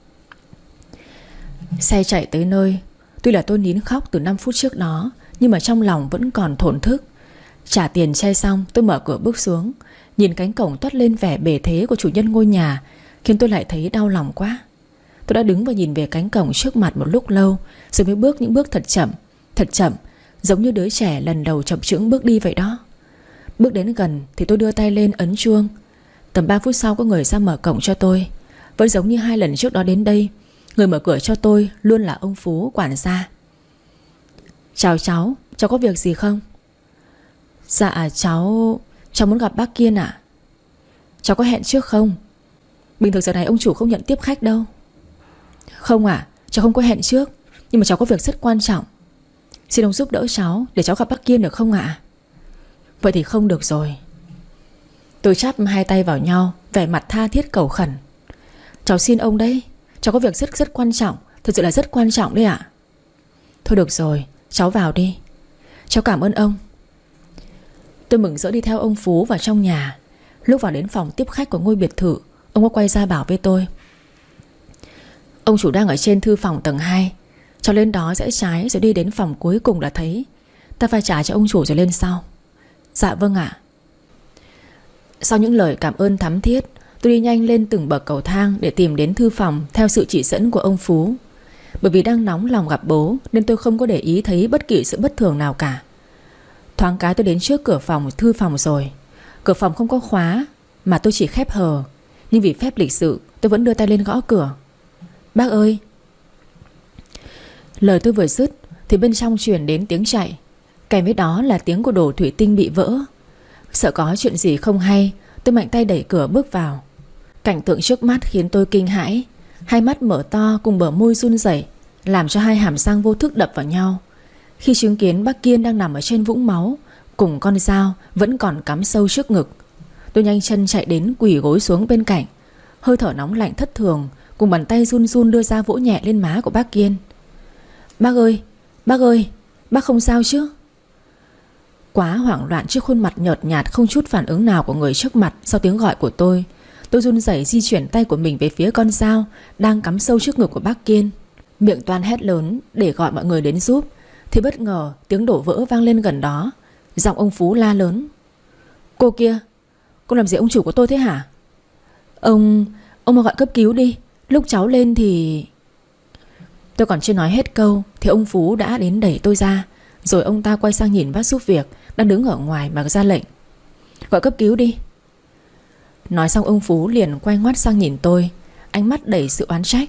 Xe chạy tới nơi. Tuy là tôi nín khóc từ năm phút trước đó, nhưng mà trong lòng vẫn còn thổn thức. Trả tiền xe xong, tôi mở cửa bước xuống. Nhìn cánh cổng toát lên vẻ bề thế của chủ nhân ngôi nhà khiến tôi lại thấy đau lòng quá. Tôi đã đứng và nhìn về cánh cổng trước mặt một lúc lâu, rồi mới bước những bước thật chậm, thật chậm, giống như đứa trẻ lần đầu chập chững bước đi vậy đó. Bước đến gần thì tôi đưa tay lên ấn chuông. Tầm ba phút sau có người ra mở cổng cho tôi. Vẫn giống như hai lần trước đó đến đây, người mở cửa cho tôi luôn là ông Phú, quản gia. Chào cháu, cháu có việc gì không? Dạ cháu Cháu muốn gặp bác Kiên ạ. Cháu có hẹn trước không? Bình thường giờ này ông chủ không nhận tiếp khách đâu. Không ạ, cháu không có hẹn trước, nhưng mà cháu có việc rất quan trọng. Xin ông giúp đỡ cháu để cháu gặp bác Kiên được không ạ? Vậy thì không được rồi. Tôi chắp hai tay vào nhau, vẻ mặt tha thiết cầu khẩn. Cháu xin ông đấy, cháu có việc rất rất quan trọng, thật sự là rất quan trọng đấy ạ. Thôi được rồi, cháu vào đi. Cháu cảm ơn ông. Tôi mừng rỡ đi theo ông Phú vào trong nhà. Lúc vào đến phòng tiếp khách của ngôi biệt thự, ông có quay ra bảo với tôi. Ông chủ đang ở trên thư phòng tầng hai. Cháu lên đó rẽ trái rồi đi đến phòng cuối cùng là thấy. Ta phải trả cho ông chủ rồi lên sau. Dạ vâng ạ. Sau những lời cảm ơn thắm thiết, tôi đi nhanh lên từng bậc cầu thang để tìm đến thư phòng theo sự chỉ dẫn của ông Phú. Bởi vì đang nóng lòng gặp bố nên tôi không có để ý thấy bất kỳ sự bất thường nào cả. Thoáng cái tôi đến trước cửa phòng thư phòng rồi. Cửa phòng không có khóa mà tôi chỉ khép hờ, nhưng vì phép lịch sự tôi vẫn đưa tay lên gõ cửa. Bác ơi. Lời tôi vừa dứt thì bên trong truyền đến tiếng chạy, kèm với đó là tiếng của đồ thủy tinh bị vỡ. Sợ có chuyện gì không hay, tôi mạnh tay đẩy cửa bước vào. Cảnh tượng trước mắt khiến tôi kinh hãi. Hai mắt mở to cùng bờ môi run rẩy, làm cho hai hàm răng vô thức đập vào nhau khi chứng kiến bác Kiên đang nằm ở trên vũng máu, cùng con dao vẫn còn cắm sâu trước ngực. Tôi nhanh chân chạy đến quỳ gối xuống bên cạnh. Hơi thở nóng lạnh thất thường cùng bàn tay run run đưa ra vỗ nhẹ lên má của bác Kiên. Bác ơi, bác ơi, bác không sao chứ? Quá hoảng loạn trước khuôn mặt nhợt nhạt không chút phản ứng nào của người trước mặt sau tiếng gọi của tôi, tôi run rẩy di chuyển tay của mình về phía con dao đang cắm sâu trước ngực của bác Kiên, miệng toan hét lớn để gọi mọi người đến giúp. Thì bất ngờ tiếng đổ vỡ vang lên gần đó. Giọng ông Phú la lớn: Cô kia, cô làm gì ông chủ của tôi thế hả? Ông, ông mà gọi cấp cứu đi. Lúc cháu lên thì... Tôi còn chưa nói hết câu thì ông Phú đã đến đẩy tôi ra. Rồi ông ta quay sang nhìn bác giúp việc đang đứng ở ngoài mà ra lệnh: Gọi cấp cứu đi. Nói xong ông Phú liền quay ngoắt sang nhìn tôi, ánh mắt đầy sự oán trách.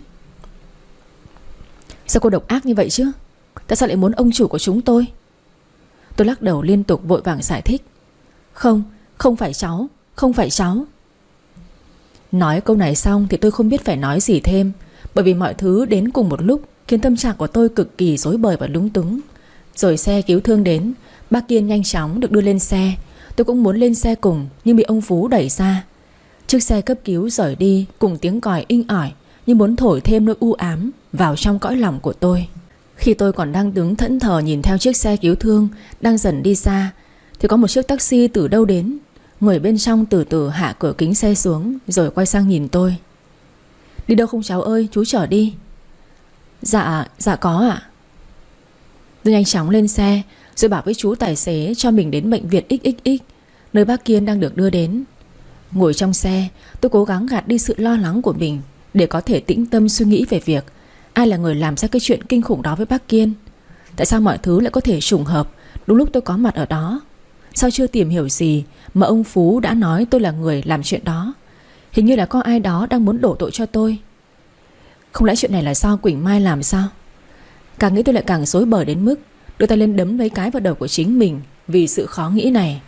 Sao cô độc ác như vậy chứ? Tại sao lại muốn ông chủ của chúng tôi? Tôi lắc đầu liên tục vội vàng giải thích: Không, không phải cháu, không phải cháu. Nói câu này xong thì tôi không biết phải nói gì thêm, bởi vì mọi thứ đến cùng một lúc khiến tâm trạng của tôi cực kỳ rối bời và lúng túng. Rồi xe cứu thương đến, bác Kiên nhanh chóng được đưa lên xe. Tôi cũng muốn lên xe cùng nhưng bị ông Phú đẩy ra. Chiếc xe cấp cứu rời đi cùng tiếng còi inh ỏi như muốn thổi thêm nỗi u ám vào trong cõi lòng của tôi. Khi tôi còn đang đứng thẫn thờ nhìn theo chiếc xe cứu thương đang dần đi xa thì có một chiếc taxi từ đâu đến. Người bên trong từ từ hạ cửa kính xe xuống rồi quay sang nhìn tôi: Đi đâu không cháu ơi, chú chở đi. Dạ, dạ có ạ. Tôi nhanh chóng lên xe rồi bảo với chú tài xế cho mình đến bệnh viện ích ích ích, nơi bác Kiên đang được đưa đến. Ngồi trong xe, tôi cố gắng gạt đi sự lo lắng của mình để có thể tĩnh tâm suy nghĩ về việc ai là người làm ra cái chuyện kinh khủng đó với bác Kiên. Tại sao mọi thứ lại có thể trùng hợp đúng lúc tôi có mặt ở đó? Sao chưa tìm hiểu gì mà ông Phú đã nói tôi là người làm chuyện đó? Hình như là có ai đó đang muốn đổ tội cho tôi. Không lẽ chuyện này là do Quỳnh Mai làm sao? Càng nghĩ tôi lại càng rối bời đến mức đưa tay lên đấm mấy cái vào đầu của chính mình vì sự khó nghĩ này.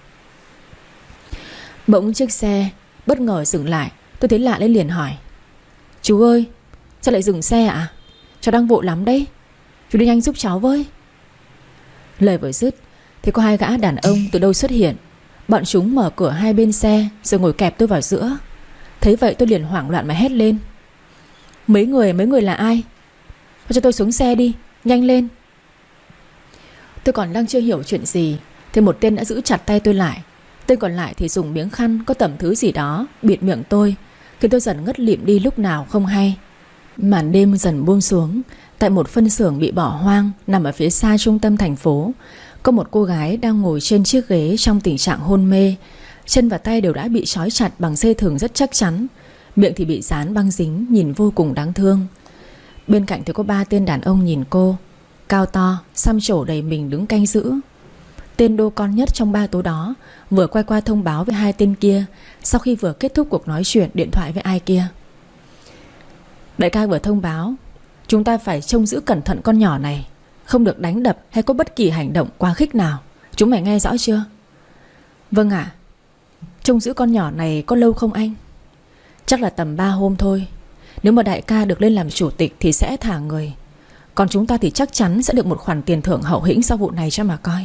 Bỗng chiếc xe bất ngờ dừng lại. Tôi thấy lạ nên liền hỏi: Chú ơi, sao lại dừng xe ạ? Cháu đang vội lắm đấy, chú đi nhanh giúp cháu với. Lời vừa dứt thì có hai gã đàn ông từ đâu xuất hiện. Bọn chúng mở cửa hai bên xe rồi ngồi kẹp tôi vào giữa. Thấy vậy tôi liền hoảng loạn mà hét lên: Mấy người, mấy người là ai? Cho tôi xuống xe đi, nhanh lên. Tôi còn đang chưa hiểu chuyện gì thì một tên đã giữ chặt tay tôi lại. Tên còn lại thì dùng miếng khăn có tẩm thứ gì đó bịt miệng tôi, khiến tôi dần ngất lịm đi lúc nào không hay. Màn đêm dần buông xuống. Tại một phân xưởng bị bỏ hoang nằm ở phía xa trung tâm thành phố, có một cô gái đang ngồi trên chiếc ghế trong tình trạng hôn mê. Chân và tay đều đã bị trói chặt bằng dây thừng rất chắc chắn, miệng thì bị dán băng dính, nhìn vô cùng đáng thương. Bên cạnh thì có ba tên đàn ông nhìn cô, cao to, xăm trổ đầy mình đứng canh giữ. Tên đô con nhất trong ba tố đó vừa quay qua thông báo với hai tên kia sau khi vừa kết thúc cuộc nói chuyện điện thoại với ai kia. Đại ca vừa thông báo chúng ta phải trông giữ cẩn thận con nhỏ này, không được đánh đập hay có bất kỳ hành động quá khích nào. Chúng mày nghe rõ chưa? Vâng ạ. Trông giữ con nhỏ này có lâu không anh? Chắc là tầm ba hôm thôi. Nếu mà đại ca được lên làm chủ tịch thì sẽ thả người, còn chúng ta thì chắc chắn sẽ được một khoản tiền thưởng hậu hĩnh sau vụ này cho mà coi.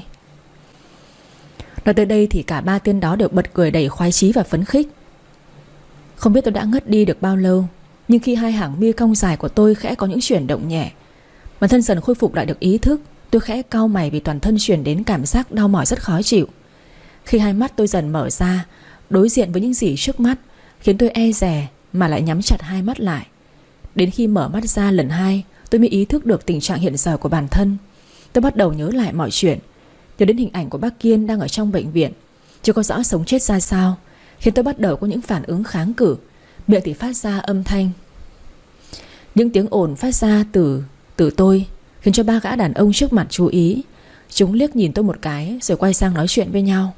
Nói tới đây thì cả ba tên đó đều bật cười đầy khoái chí và phấn khích. Không biết tôi đã ngất đi được bao lâu, nhưng khi hai hàng mi cong dài của tôi khẽ có những chuyển động nhẹ, bản thân dần khôi phục lại được ý thức. Tôi khẽ cau mày vì toàn thân truyền đến cảm giác đau mỏi rất khó chịu. Khi hai mắt tôi dần mở ra, đối diện với những gì trước mắt khiến tôi e dè mà lại nhắm chặt hai mắt lại. Đến khi mở mắt ra lần hai, tôi mới ý thức được tình trạng hiện giờ của bản thân. Tôi bắt đầu nhớ lại mọi chuyện, nhớ đến hình ảnh của bác Kiên đang ở trong bệnh viện, chưa có rõ sống chết ra sao, khiến tôi bắt đầu có những phản ứng kháng cự. Miệng thì phát ra âm thanh. Những tiếng ồn phát ra từ từ tôi khiến cho ba gã đàn ông trước mặt chú ý. Chúng liếc nhìn tôi một cái rồi quay sang nói chuyện với nhau.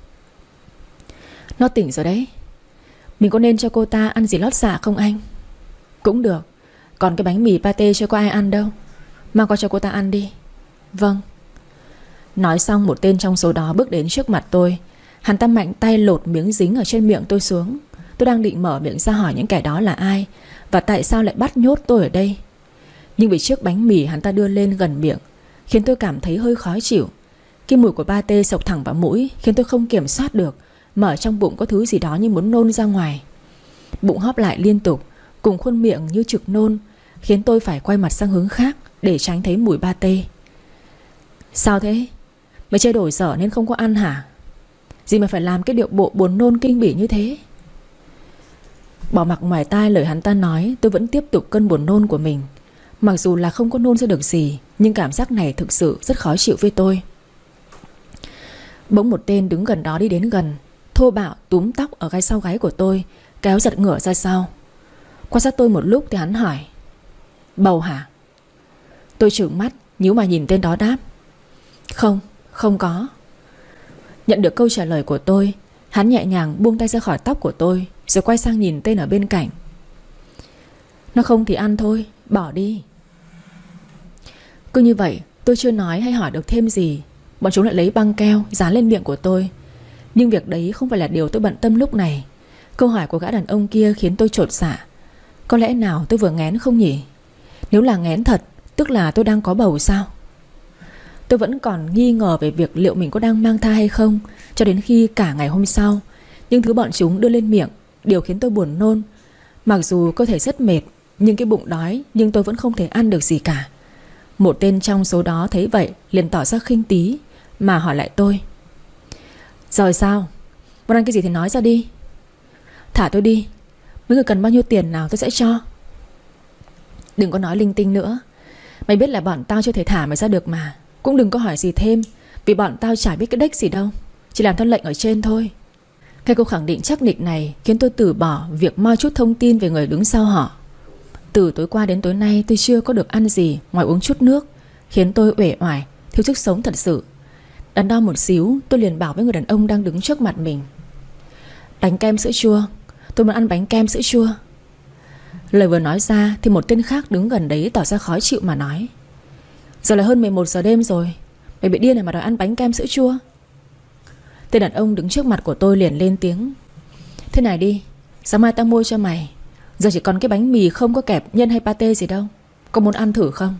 Nó tỉnh rồi đấy, mình có nên cho cô ta ăn gì lót dạ không anh? Cũng được. Còn cái bánh mì pate chưa có ai ăn đâu, mang qua cho cô ta ăn đi. Vâng. Nói xong một tên trong số đó bước đến trước mặt tôi. Hắn ta mạnh tay lột miếng dính ở trên miệng tôi xuống. Tôi đang định mở miệng ra hỏi những kẻ đó là ai và tại sao lại bắt nhốt tôi ở đây, nhưng vì chiếc bánh mì hắn ta đưa lên gần miệng khiến tôi cảm thấy hơi khó chịu. Cái mùi của pate xộc thẳng vào mũi khiến tôi không kiểm soát được, mà ở trong bụng có thứ gì đó như muốn nôn ra ngoài. Bụng hóp lại liên tục, cùng khuôn miệng như trực nôn, khiến tôi phải quay mặt sang hướng khác để tránh thấy mùi pate. Sao thế? Mày chơi đổi dở nên không có ăn hả? Gì mà phải làm cái điệu bộ buồn nôn kinh bỉ như thế? Bỏ mặc ngoài tai lời hắn ta nói, tôi vẫn tiếp tục cơn buồn nôn của mình. Mặc dù là không có nôn ra được gì, nhưng cảm giác này thực sự rất khó chịu với tôi. Bỗng một tên đứng gần đó đi đến gần, thô bạo túm tóc ở gai sau gáy của tôi, kéo giật ngửa ra sau. Quan sát tôi một lúc thì hắn hỏi: Bầu hả? Tôi trừng mắt, nhíu mà nhìn tên đó đáp: Không, không có. Nhận được câu trả lời của tôi, hắn nhẹ nhàng buông tay ra khỏi tóc của tôi, rồi quay sang nhìn tên ở bên cạnh. Nó không thì ăn thôi, bỏ đi. Cứ như vậy, tôi chưa nói hay hỏi được thêm gì, bọn chúng lại lấy băng keo dán lên miệng của tôi. Nhưng việc đấy không phải là điều tôi bận tâm lúc này. Câu hỏi của gã đàn ông kia khiến tôi chột dạ. Có lẽ nào tôi vừa nghén không nhỉ? Nếu là nghén thật, tức là tôi đang có bầu sao? Tôi vẫn còn nghi ngờ về việc liệu mình có đang mang thai hay không, cho đến khi cả ngày hôm sau, những thứ bọn chúng đưa lên miệng đều khiến tôi buồn nôn. Mặc dù cơ thể rất mệt, nhưng cái bụng đói, nhưng tôi vẫn không thể ăn được gì cả. Một tên trong số đó thấy vậy liền tỏ ra khinh tí, mà hỏi lại tôi: Rồi sao? Muốn ăn cái gì thì nói ra đi. Thả tôi đi, mấy người cần bao nhiêu tiền nào tôi sẽ cho. Đừng có nói linh tinh nữa. Mày biết là bọn tao chưa thể thả mày ra được mà. Cũng đừng có hỏi gì thêm, vì bọn tao chả biết cái đếch gì đâu, chỉ làm theo lệnh ở trên thôi. Cái câu khẳng định chắc nịch này khiến tôi từ bỏ việc moi chút thông tin về người đứng sau họ. Từ tối qua đến tối nay tôi chưa có được ăn gì ngoài uống chút nước, khiến tôi uể oải, thiếu sức sống thật sự. Đắn đo một xíu, tôi liền bảo với người đàn ông đang đứng trước mặt mình: Bánh kem sữa chua, tôi muốn ăn bánh kem sữa chua. Lời vừa nói ra thì một tên khác đứng gần đấy tỏ ra khó chịu mà nói: Giờ là hơn mười một giờ đêm rồi, mày bị điên này mà đòi ăn bánh kem sữa chua? Tên đàn ông đứng trước mặt của tôi liền lên tiếng: Thế này đi, sáng mai tao mua cho mày. Giờ chỉ còn cái bánh mì không có kẹp nhân hay pate gì đâu, có muốn ăn thử không?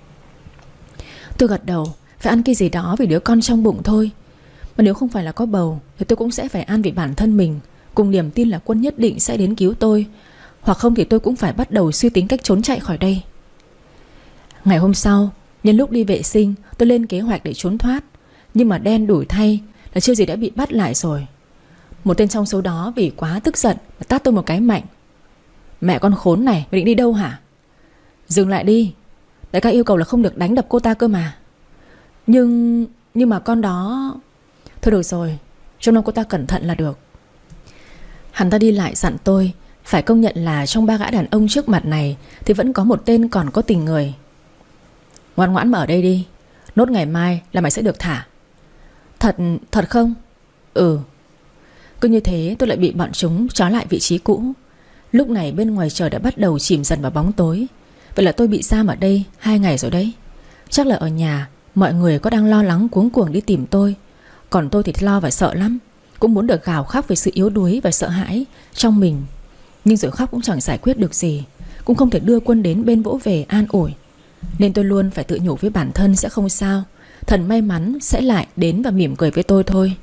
Tôi gật đầu, phải ăn cái gì đó vì đứa con trong bụng thôi. Mà nếu không phải là có bầu thì tôi cũng sẽ phải ăn vì bản thân mình, cùng niềm tin là Quân nhất định sẽ đến cứu tôi. Hoặc không thì tôi cũng phải bắt đầu suy tính cách trốn chạy khỏi đây. Ngày hôm sau, nhân lúc đi vệ sinh, tôi lên kế hoạch để trốn thoát. Nhưng mà đen đủi thay là chưa gì đã bị bắt lại rồi. Một tên trong số đó vì quá tức giận mà tát tôi một cái mạnh: Mẹ con khốn này, mày định đi đâu hả? Dừng lại đi, đại ca yêu cầu là không được đánh đập cô ta cơ mà. Nhưng... nhưng mà con đó... Thôi được rồi, trông nom cô ta cẩn thận là được. Hắn ta đi lại dặn tôi. Phải công nhận là trong ba gã đàn ông trước mặt này thì vẫn có một tên còn có tình người. Ngoan ngoãn mà ở đây đi, nốt ngày mai là mày sẽ được thả. Thật, thật không? Ừ. Cứ như thế tôi lại bị bọn chúng trói lại vị trí cũ. Lúc này bên ngoài trời đã bắt đầu chìm dần vào bóng tối. Vậy là tôi bị giam ở đây hai ngày rồi đấy. Chắc là ở nhà mọi người có đang lo lắng cuống cuồng đi tìm tôi. Còn tôi thì lo và sợ lắm, cũng muốn được gào khóc về sự yếu đuối và sợ hãi trong mình. Nhưng rồi khóc cũng chẳng giải quyết được gì, cũng không thể đưa Quân đến bên vỗ về an ủi. Nên tôi luôn phải tự nhủ với bản thân sẽ không sao, thần may mắn sẽ lại đến và mỉm cười với tôi thôi.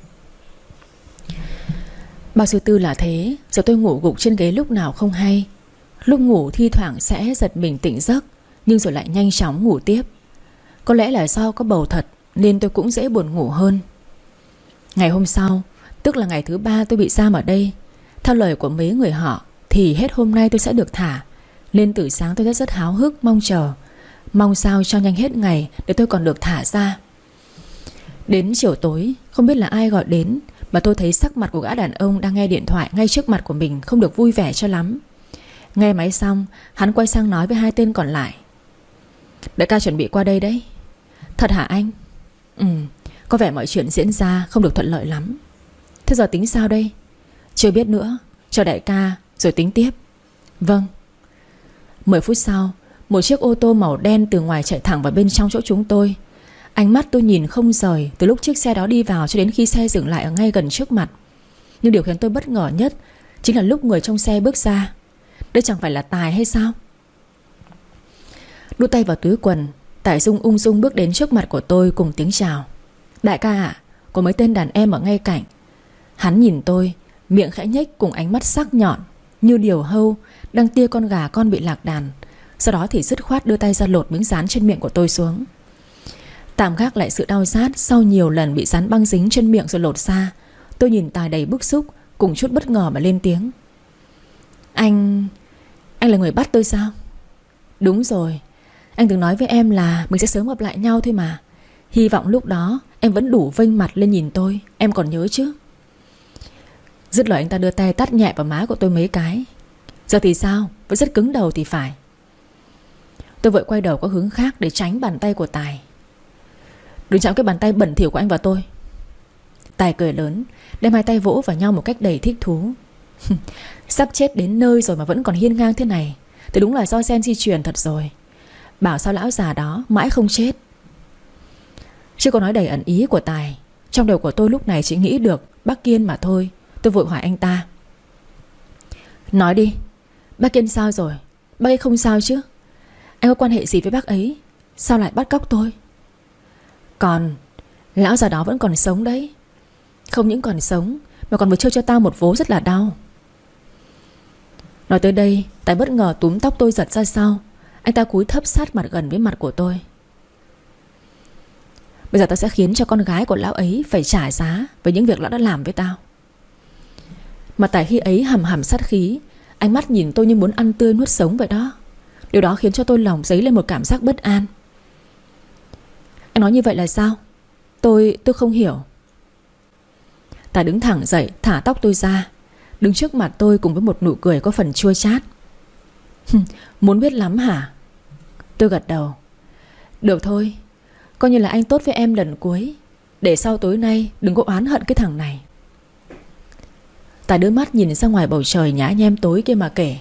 Bao sư tư là thế. Giờ tôi ngủ gục trên ghế lúc nào không hay. Lúc ngủ thi thoảng sẽ giật mình tỉnh giấc, nhưng rồi lại nhanh chóng ngủ tiếp. Có lẽ là do có bầu thật nên tôi cũng dễ buồn ngủ hơn. Ngày hôm sau, tức là ngày thứ ba tôi bị giam ở đây, theo lời của mấy người họ thì hết hôm nay tôi sẽ được thả. Nên từ sáng tôi rất rất háo hức mong chờ, mong sao cho nhanh hết ngày để tôi còn được thả ra. Đến chiều tối, không biết là ai gọi đến mà tôi thấy sắc mặt của gã đàn ông đang nghe điện thoại ngay trước mặt của mình không được vui vẻ cho lắm. Nghe máy xong, hắn quay sang nói với hai tên còn lại: Đại ca chuẩn bị qua đây đấy. Thật hả anh? Ừ, có vẻ mọi chuyện diễn ra không được thuận lợi lắm. Thế giờ tính sao đây? Chưa biết nữa, chờ đại ca rồi tính tiếp. Vâng. Mười phút sau, một chiếc ô tô màu đen từ ngoài chạy thẳng vào bên trong chỗ chúng tôi. Ánh mắt tôi nhìn không rời từ lúc chiếc xe đó đi vào cho đến khi xe dừng lại ở ngay gần trước mặt. Nhưng điều khiến tôi bất ngờ nhất chính là lúc người trong xe bước ra. Đây chẳng phải là Tài hay sao? Đút tay vào túi quần, Tài Dung ung dung bước đến trước mặt của tôi cùng tiếng chào. Đại ca ạ, có mấy tên đàn em ở ngay cạnh. Hắn nhìn tôi, miệng khẽ nhếch cùng ánh mắt sắc nhọn như diều hâu đang tia con gà con bị lạc đàn. Sau đó thì dứt khoát đưa tay ra lột miếng dán trên miệng của tôi xuống. Tạm gác lại sự đau rát sau nhiều lần bị dán băng dính trên miệng rồi lột ra, tôi nhìn Tài đầy bức xúc cùng chút bất ngờ mà lên tiếng. Anh... anh là người bắt tôi sao? Đúng rồi, anh từng nói với em là mình sẽ sớm gặp lại nhau thôi mà. Hy vọng lúc đó em vẫn đủ vênh mặt lên nhìn tôi. Em còn nhớ chứ? Dứt lời anh ta đưa tay tát nhẹ vào má của tôi mấy cái. Giờ thì sao? Vẫn rất cứng đầu thì phải. Tôi vội quay đầu qua hướng khác để tránh bàn tay của Tài. Đừng chạm cái bàn tay bẩn thỉu của anh vào tôi. Tài cười lớn, đem hai tay vỗ vào nhau một cách đầy thích thú. Sắp chết đến nơi rồi mà vẫn còn hiên ngang thế này thì đúng là do gen di truyền thật rồi. Bảo sao lão già đó mãi không chết. Chưa có nói đầy ẩn ý của Tài, trong đầu của tôi lúc này chỉ nghĩ được bác Kiên mà thôi. Tôi vội hỏi anh ta. Nói đi, bác Kiên sao rồi? Bác ấy không sao chứ? Anh có quan hệ gì với bác ấy? Sao lại bắt cóc tôi? Còn, lão già đó vẫn còn sống đấy. Không những còn sống mà còn vừa chơi cho tao một vố rất là đau. Nói tới đây, Tài bất ngờ túm tóc tôi giật ra sau. Anh ta cúi thấp sát mặt gần với mặt của tôi. Bây giờ tao sẽ khiến cho con gái của lão ấy phải trả giá với những việc lão đã làm với tao. Mà Tài khi ấy hầm hầm sát khí, ánh mắt nhìn tôi như muốn ăn tươi nuốt sống vậy đó. Điều đó khiến cho tôi lòng dấy lên một cảm giác bất an. Anh nói như vậy là sao? Tôi, tôi không hiểu. Tài đứng thẳng dậy, thả tóc tôi ra, đứng trước mặt tôi cùng với một nụ cười có phần chua chát. Muốn biết lắm hả? Tôi gật đầu. Được thôi, coi như là anh tốt với em lần cuối, để sau tối nay đừng có oán hận cái thằng này. Tài đưa mắt nhìn ra ngoài bầu trời nhá nhem tối kia mà kể.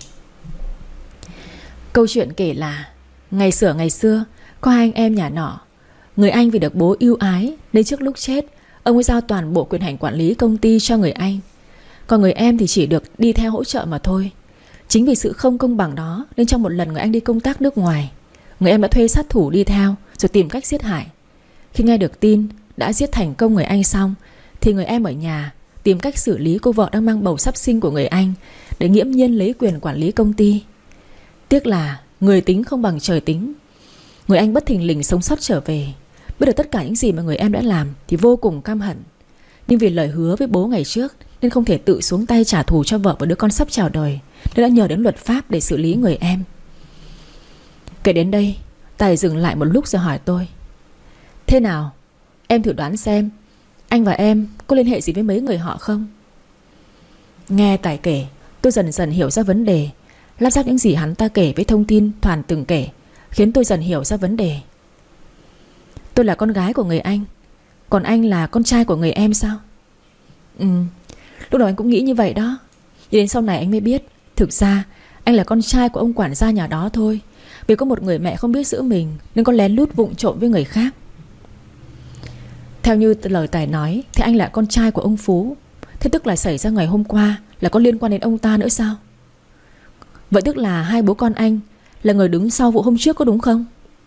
Câu chuyện kể là ngày xưa ngày xưa có hai anh em nhà nọ. Người anh vì được bố ưu ái nên trước lúc chết ông ấy giao toàn bộ quyền hành quản lý công ty cho người anh. Còn người em thì chỉ được đi theo hỗ trợ mà thôi. Chính vì sự không công bằng đó nên trong một lần người anh đi công tác nước ngoài, người em đã thuê sát thủ đi theo rồi tìm cách giết hại. Khi nghe được tin đã giết thành công người anh xong thì người em ở nhà tìm cách xử lý cô vợ đang mang bầu sắp sinh của người anh để nghiễm nhiên lấy quyền quản lý công ty. Tiếc là người tính không bằng trời tính. Người anh bất thình lình sống sót trở về, biết được tất cả những gì mà người em đã làm thì vô cùng căm hận. Nhưng vì lời hứa với bố ngày trước nên không thể tự xuống tay trả thù cho vợ và đứa con sắp chào đời, nên đã nhờ đến luật pháp để xử lý người em. Kể đến đây, Tài dừng lại một lúc rồi hỏi tôi. Thế nào? Em thử đoán xem anh và em có liên hệ gì với mấy người họ không? Nghe Tài kể, tôi dần dần hiểu ra vấn đề. Lắp ráp những gì hắn ta kể với thông tin Thoàn từng kể khiến tôi dần hiểu ra vấn đề. Tôi là con gái của người anh, còn anh là con trai của người em sao? Ừ, lúc đầu anh cũng nghĩ như vậy đó. Nhưng đến sau này anh mới biết thực ra anh là con trai của ông quản gia nhà đó thôi. Vì có một người mẹ không biết giữ mình nên có lén lút vụng trộm với người khác. Theo như lời Tài nói thì anh là con trai của ông Phú. Thế tức là xảy ra ngày hôm qua là có liên quan đến ông ta nữa sao? Vậy tức là hai bố con anh là người đứng sau vụ hôm trước có đúng không?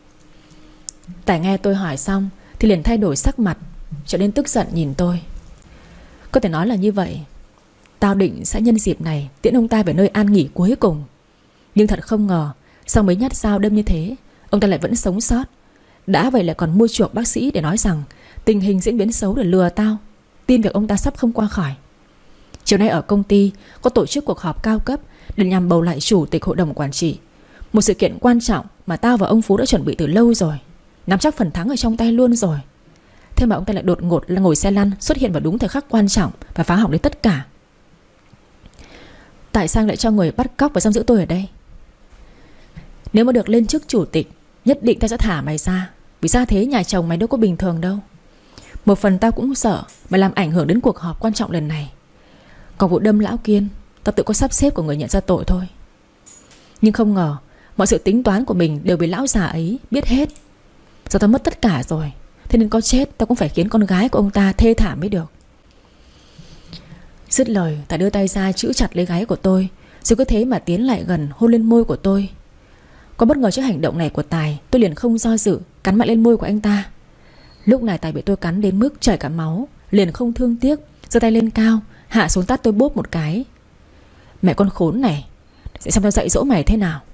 Tài nghe tôi hỏi xong thì liền thay đổi sắc mặt, trở nên tức giận nhìn tôi. Có thể nói là như vậy. Tao định sẽ nhân dịp này tiễn ông ta về nơi an nghỉ cuối cùng. Nhưng thật không ngờ sau mấy nhát dao đâm như thế, ông ta lại vẫn sống sót. Đã vậy lại còn mua chuộc bác sĩ để nói rằng tình hình diễn biến xấu để lừa tao, tin việc ông ta sắp không qua khỏi. Chiều nay ở công ty có tổ chức cuộc họp cao cấp để nhằm bầu lại chủ tịch hội đồng quản trị. Một sự kiện quan trọng mà tao và ông Phú đã chuẩn bị từ lâu rồi, nắm chắc phần thắng ở trong tay luôn rồi. Thế mà ông ta lại đột ngột là ngồi xe lăn xuất hiện vào đúng thời khắc quan trọng và phá hỏng đến tất cả. Tại sao lại cho người bắt cóc và giam giữ tôi ở đây? Nếu mà được lên chức chủ tịch, nhất định tao sẽ thả mày ra. Vì ra thế nhà chồng mày đâu có bình thường đâu. Một phần tao cũng sợ mày làm ảnh hưởng đến cuộc họp quan trọng lần này. Còn vụ đâm lão Kiên, tao tự có sắp xếp của người nhận ra tội thôi. Nhưng không ngờ mọi sự tính toán của mình đều bị lão già ấy biết hết. Giờ tao mất tất cả rồi, thế nên có chết tao cũng phải khiến con gái của ông ta thê thảm mới được. Dứt lời, Tài đưa tay ra giữ chặt lấy gáy của tôi, rồi cứ thế mà tiến lại gần hôn lên môi của tôi. Có bất ngờ trước hành động này của Tài, tôi liền không do dự cắn mạnh lên môi của anh ta. Lúc này Tài bị tôi cắn đến mức chảy cả máu, liền không thương tiếc, giơ tay lên cao, hạ xuống tát tôi bốp một cái. Mẹ con khốn này, sẽ xem tao dạy dỗ mày thế nào.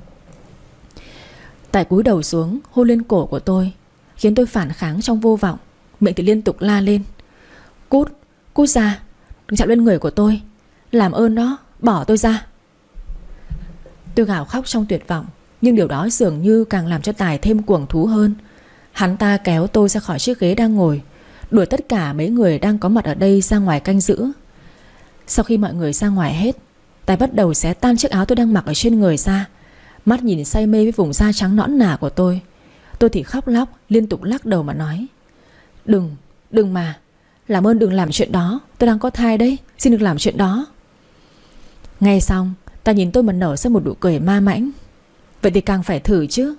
Tài cúi đầu xuống hôn lên cổ của tôi, khiến tôi phản kháng trong vô vọng. Miệng thì liên tục la lên: Cút, cút ra, đừng chạm lên người của tôi, làm ơn đó, bỏ tôi ra. Tôi gào khóc trong tuyệt vọng, nhưng điều đó dường như càng làm cho Tài thêm cuồng thú hơn. Hắn ta kéo tôi ra khỏi chiếc ghế đang ngồi, đuổi tất cả mấy người đang có mặt ở đây ra ngoài canh giữ. Sau khi mọi người ra ngoài hết, Tài bắt đầu xé tan chiếc áo tôi đang mặc ở trên người ra, mắt nhìn say mê với vùng da trắng nõn nà của tôi. Tôi thì khóc lóc, liên tục lắc đầu mà nói: Đừng, đừng mà, làm ơn đừng làm chuyện đó, tôi đang có thai đấy, xin đừng làm chuyện đó. Nghe xong, Tài nhìn tôi mà nở ra một nụ cười ma mãnh: Vậy thì càng phải thử chứ.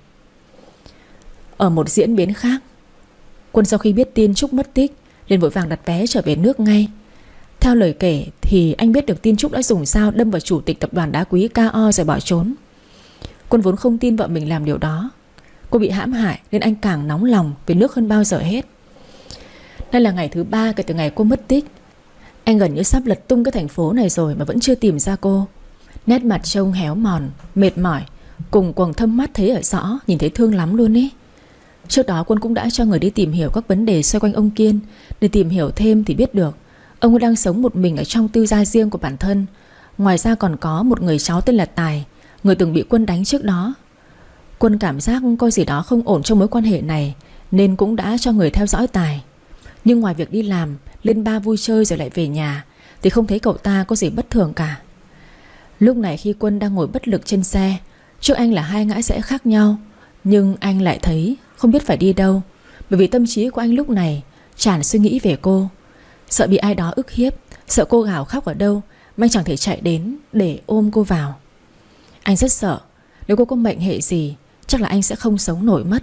Ở một diễn biến khác, Quân sau khi biết tin Trúc mất tích liền vội vàng đặt vé trở về nước ngay. Theo lời kể thì anh biết được tin Trúc đã dùng dao đâm vào chủ tịch tập đoàn đá quý ca o rồi bỏ trốn. Quân vốn không tin vợ mình làm điều đó. Cô bị hãm hại nên anh càng nóng lòng về nước hơn bao giờ hết. Đây là ngày thứ ba kể từ ngày cô mất tích. Anh gần như sắp lật tung cái thành phố này rồi mà vẫn chưa tìm ra cô. Nét mặt trông héo mòn, mệt mỏi, cùng quầng thâm mắt thấy ở rõ, nhìn thấy thương lắm luôn ý. Trước đó Quân cũng đã cho người đi tìm hiểu các vấn đề xoay quanh ông Kiên. Để tìm hiểu thêm thì biết được ông ấy đang sống một mình ở trong tư gia riêng của bản thân. Ngoài ra còn có một người cháu tên là Tài, người từng bị Quân đánh trước đó. Quân cảm giác có gì đó không ổn trong mối quan hệ này, nên cũng đã cho người theo dõi Tài. Nhưng ngoài việc đi làm, lên bar vui chơi rồi lại về nhà, thì không thấy cậu ta có gì bất thường cả. Lúc này khi Quân đang ngồi bất lực trên xe, trước anh là hai ngã rẽ khác nhau, nhưng anh lại thấy không biết phải đi đâu. Bởi vì tâm trí của anh lúc này tràn suy nghĩ về cô. Sợ bị ai đó ức hiếp, sợ cô gào khóc ở đâu mà anh chẳng thể chạy đến để ôm cô vào. Anh rất sợ nếu cô có mệnh hệ gì, chắc là anh sẽ không sống nổi mất.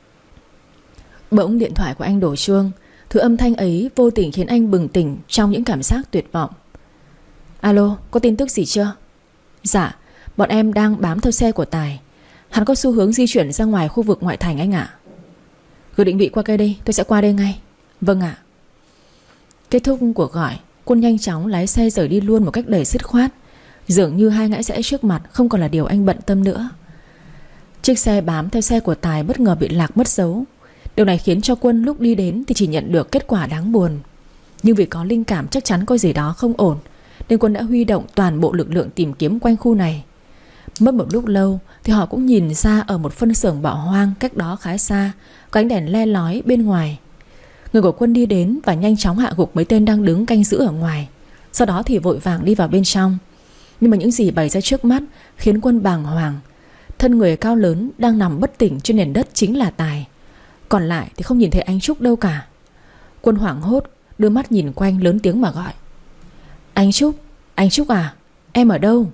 Bỗng điện thoại của anh đổ chuông. Thứ âm thanh ấy vô tình khiến anh bừng tỉnh trong những cảm giác tuyệt vọng. Alo, có tin tức gì chưa? Dạ, bọn em đang bám theo xe của Tài. Hắn có xu hướng di chuyển ra ngoài khu vực ngoại thành anh ạ. Gửi định vị qua cây đi, tôi sẽ qua đây ngay. Vâng ạ. Kết thúc cuộc gọi, Quân nhanh chóng lái xe rời đi luôn một cách đầy dứt khoát. Dường như hai ngã rẽ trước mặt không còn là điều anh bận tâm nữa. Chiếc xe bám theo xe của Tài bất ngờ bị lạc mất dấu. Điều này khiến cho Quân lúc đi đến thì chỉ nhận được kết quả đáng buồn. Nhưng vì có linh cảm chắc chắn có gì đó không ổn, nên Quân đã huy động toàn bộ lực lượng tìm kiếm quanh khu này. Mất một lúc lâu thì họ cũng nhìn ra ở một phân xưởng bỏ hoang cách đó khá xa có ánh đèn le lói bên ngoài. Người của Quân đi đến và nhanh chóng hạ gục mấy tên đang đứng canh giữ ở ngoài. Sau đó thì vội vàng đi vào bên trong. Nhưng mà những gì bày ra trước mắt khiến Quân bàng hoàng. Thân người cao lớn đang nằm bất tỉnh trên nền đất chính là Tài. Còn lại thì không nhìn thấy anh Trúc đâu cả. Quân hoảng hốt đưa mắt nhìn quanh, lớn tiếng mà gọi: Anh Trúc, anh Trúc à, em ở đâu?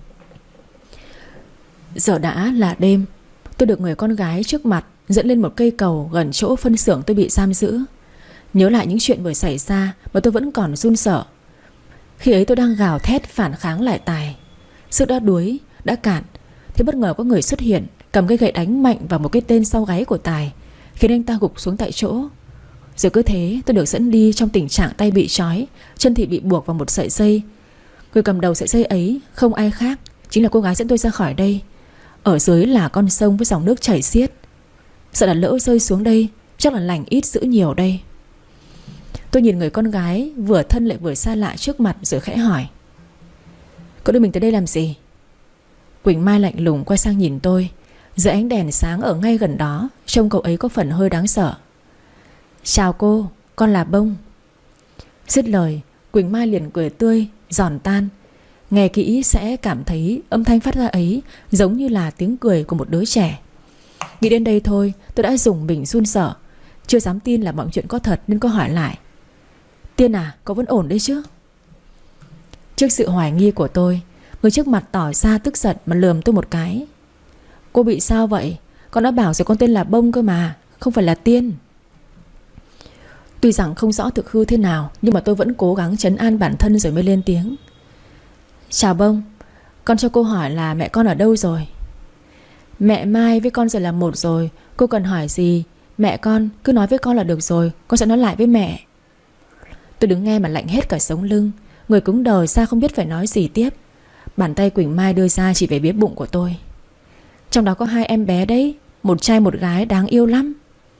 Giờ đã là đêm. Tôi được người con gái trước mặt dẫn lên một cây cầu gần chỗ phân xưởng tôi bị giam giữ. Nhớ lại những chuyện vừa xảy ra mà tôi vẫn còn run sợ. Khi ấy tôi đang gào thét phản kháng lại Tài. Sức đã đuối, đã cạn, thì bất ngờ có người xuất hiện, cầm cây gậy đánh mạnh vào một cái tên sau gáy của Tài, khiến anh ta gục xuống tại chỗ. Rồi cứ thế tôi được dẫn đi trong tình trạng tay bị trói, chân thì bị buộc vào một sợi dây. Người cầm đầu sợi dây ấy không ai khác, chính là cô gái dẫn tôi ra khỏi đây. Ở dưới là con sông với dòng nước chảy xiết. Sợ là lỡ rơi xuống đây, chắc là lành ít dữ nhiều đây. Tôi nhìn người con gái vừa thân lại vừa xa lạ trước mặt rồi khẽ hỏi: Cậu đưa mình tới đây làm gì? Quỳnh Mai lạnh lùng quay sang nhìn tôi. Dưới ánh đèn sáng ở ngay gần đó, trông cậu ấy có phần hơi đáng sợ. Chào cô, con là Bông. Dứt lời, Quỳnh Mai liền cười tươi, giòn tan. Nghe kỹ sẽ cảm thấy âm thanh phát ra ấy giống như là tiếng cười của một đứa trẻ. Nghĩ đến đây thôi, tôi đã rùng mình run sợ. Chưa dám tin là mọi chuyện có thật nên có hỏi lại: Tiên à, cậu vẫn ổn đấy chứ? Trước sự hoài nghi của tôi, người trước mặt tỏ ra tức giận mà lườm tôi một cái. Cô bị sao vậy? Con đã bảo rồi, con tên là Bông cơ mà, không phải là Tiên. Tuy rằng không rõ thực hư thế nào, nhưng mà tôi vẫn cố gắng trấn an bản thân rồi mới lên tiếng. Chào Bông, con cho cô hỏi là mẹ con ở đâu rồi? Mẹ Mai với con giờ là một rồi, cô cần hỏi gì Mẹ con, cứ nói với con là được rồi, con sẽ nói lại với mẹ. Tôi đứng nghe mà lạnh hết cả sống lưng, người cứng đờ ra không biết phải nói gì tiếp. Bàn tay Quỳnh Mai đưa ra chỉ về phía bụng của tôi. Trong đó có hai em bé đấy, một trai một gái đáng yêu lắm.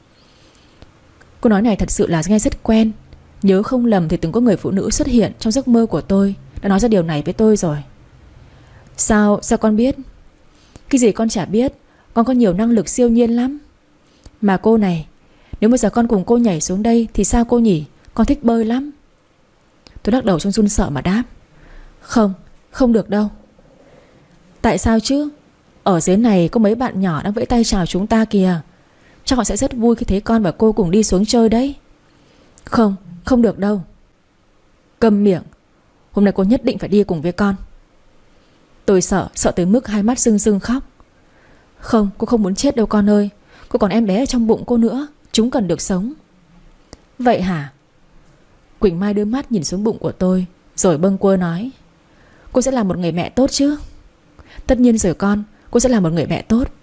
Cô nói này thật sự là nghe rất quen. Nhớ không lầm thì từng có người phụ nữ xuất hiện trong giấc mơ của tôi đã nói ra điều này với tôi rồi. Sao, sao con biết? Cái gì con chả biết. Con có nhiều năng lực siêu nhiên lắm. Mà cô này, nếu bây giờ con cùng cô nhảy xuống đây thì sao cô nhỉ? Con thích bơi lắm. Tôi lắc đầu trong run sợ mà đáp. Không, không được đâu. Tại sao chứ? Ở dưới này có mấy bạn nhỏ đang vẫy tay chào chúng ta kìa. Chắc họ sẽ rất vui khi thấy con và cô cùng đi xuống chơi đấy. Không, không được đâu. Câm miệng. Hôm nay cô nhất định phải đi cùng với con. Tôi sợ, sợ tới mức hai mắt rưng rưng khóc. Không, cô không muốn chết đâu con ơi. Cô còn em bé ở trong bụng cô nữa. Chúng cần được sống. Vậy hả? Quỳnh Mai đưa mắt nhìn xuống bụng của tôi, rồi bâng quơ nói. Cô sẽ là một người mẹ tốt chứ? Tất nhiên rồi con, cô sẽ là một người mẹ tốt.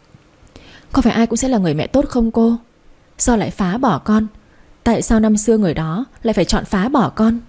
Có phải ai cũng sẽ là người mẹ tốt không cô? Sao lại phá bỏ con? Tại sao năm xưa người đó lại phải chọn phá bỏ con?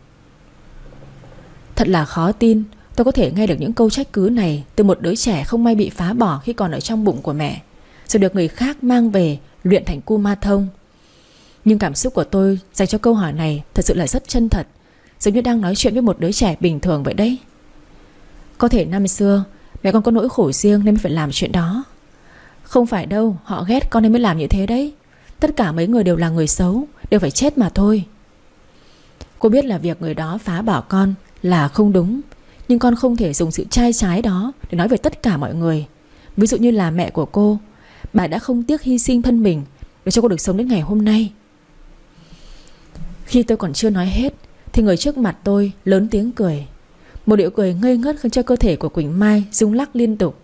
Thật là khó tin tôi có thể nghe được những câu trách cứ này từ một đứa trẻ không may bị phá bỏ khi còn ở trong bụng của mẹ, rồi được người khác mang về luyện thành cu ma thông. Nhưng cảm xúc của tôi dành cho câu hỏi này thật sự là rất chân thật, giống như đang nói chuyện với một đứa trẻ bình thường vậy đấy. Có thể năm xưa mẹ con có nỗi khổ riêng nên mới phải làm chuyện đó. Không phải đâu, họ ghét con nên mới làm như thế đấy. Tất cả mấy người đều là người xấu, đều phải chết mà thôi. Cô biết là việc người đó phá bỏ con là không đúng, nhưng con không thể dùng sự trai trái đó để nói về tất cả mọi người. Ví dụ như là mẹ của cô, bà đã không tiếc hy sinh thân mình để cho cô được sống đến ngày hôm nay. Khi tôi còn chưa nói hết thì người trước mặt tôi lớn tiếng cười. Một điệu cười ngây ngất khiến cho cơ thể của Quỳnh Mai rung lắc liên tục.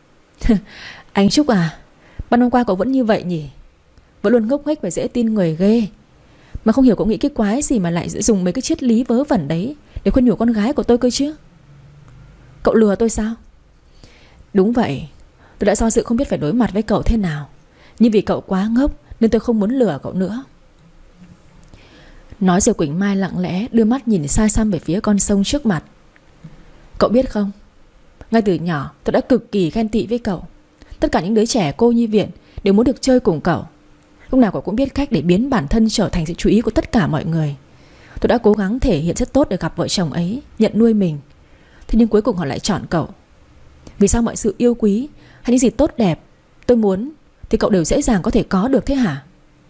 Anh Trúc à, bao năm qua cậu vẫn như vậy nhỉ? Vẫn luôn ngốc nghếch và dễ tin người ghê. Mà không hiểu cậu nghĩ cái quái gì mà lại dùng mấy cái triết lý vớ vẩn đấy để khuyên nhủ con gái của tôi cơ chứ. Cậu lừa tôi sao? Đúng vậy, tôi đã do dự không biết phải đối mặt với cậu thế nào. Nhưng vì cậu quá ngốc nên tôi không muốn lừa cậu nữa. Nói rồi Quỳnh Mai lặng lẽ đưa mắt nhìn xa xăm về phía con sông trước mặt. Cậu biết không, ngay từ nhỏ tôi đã cực kỳ ghen tị với cậu. Tất cả những đứa trẻ cô nhi viện đều muốn được chơi cùng cậu. Lúc nào cậu cũng biết cách để biến bản thân trở thành sự chú ý của tất cả mọi người. Tôi đã cố gắng thể hiện rất tốt để gặp vợ chồng ấy, nhận nuôi mình. Thế nhưng cuối cùng họ lại chọn cậu. Vì sao mọi sự yêu quý hay những gì tốt đẹp tôi muốn thì cậu đều dễ dàng có thể có được thế hả?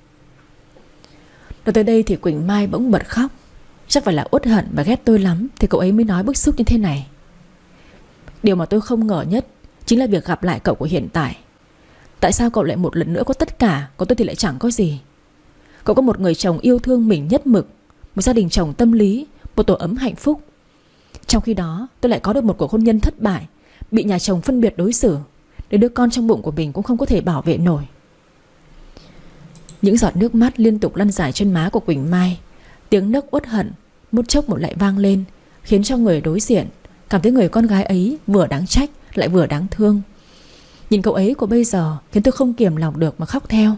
Nói tới đây thì Quỳnh Mai bỗng bật khóc. Chắc phải là uất hận và ghét tôi lắm thì cậu ấy mới nói bức xúc như thế này. Điều mà tôi không ngờ nhất chính là việc gặp lại cậu của hiện tại. Tại sao cậu lại một lần nữa có tất cả, còn tôi thì lại chẳng có gì? Cậu có một người chồng yêu thương mình nhất mực, một gia đình chồng tâm lý, một tổ ấm hạnh phúc. Trong khi đó tôi lại có được một cuộc hôn nhân thất bại, bị nhà chồng phân biệt đối xử, đến đứa con trong bụng của mình cũng không có thể bảo vệ nổi. Những giọt nước mắt liên tục lăn dài trên má của Quỳnh Mai. Tiếng nấc uất hận một chốc một lại vang lên, khiến cho người đối diện cảm thấy người con gái ấy vừa đáng trách lại vừa đáng thương. Nhìn cậu ấy của bây giờ khiến tôi không kiềm lòng được mà khóc theo.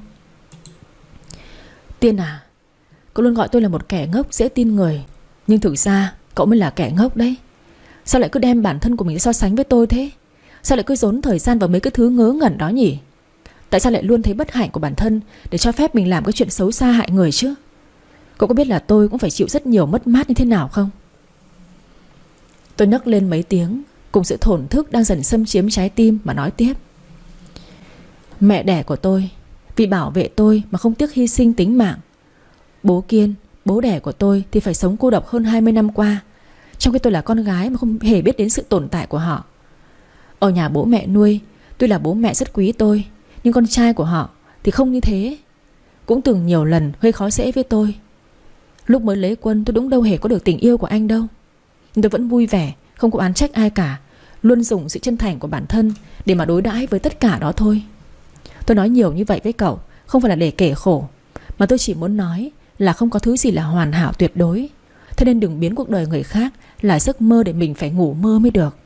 Tiên à, cậu luôn gọi tôi là một kẻ ngốc dễ tin người, nhưng thực ra cậu mới là kẻ ngốc đấy. Sao lại cứ đem bản thân của mình so sánh với tôi thế? Sao lại cứ dồn thời gian vào mấy cái thứ ngớ ngẩn đó nhỉ? Tại sao lại luôn thấy bất hạnh của bản thân để cho phép mình làm cái chuyện xấu xa hại người chứ? Cậu có biết là tôi cũng phải chịu rất nhiều mất mát như thế nào không? Tôi nấc lên mấy tiếng cùng sự thổn thức đang dần xâm chiếm trái tim mà nói tiếp. Mẹ đẻ của tôi vì bảo vệ tôi mà không tiếc hy sinh tính mạng. Bố Kiên, bố đẻ của tôi thì phải sống cô độc hơn hai mươi năm qua, trong khi tôi là con gái mà không hề biết đến sự tồn tại của họ. Ở nhà bố mẹ nuôi, tuy là bố mẹ rất quý tôi, nhưng con trai của họ thì không như thế. Cũng từng nhiều lần gây khó dễ với tôi. Lúc mới lấy quân tôi đúng đâu hề có được tình yêu của anh đâu, nhưng tôi vẫn vui vẻ, không có oán trách ai cả, luôn dùng sự chân thành của bản thân để mà đối đãi với tất cả đó thôi. Tôi nói nhiều như vậy với cậu không phải là để kể khổ, mà tôi chỉ muốn nói là không có thứ gì là hoàn hảo tuyệt đối. Thế nên đừng biến cuộc đời người khác là giấc mơ để mình phải ngủ mơ mới được.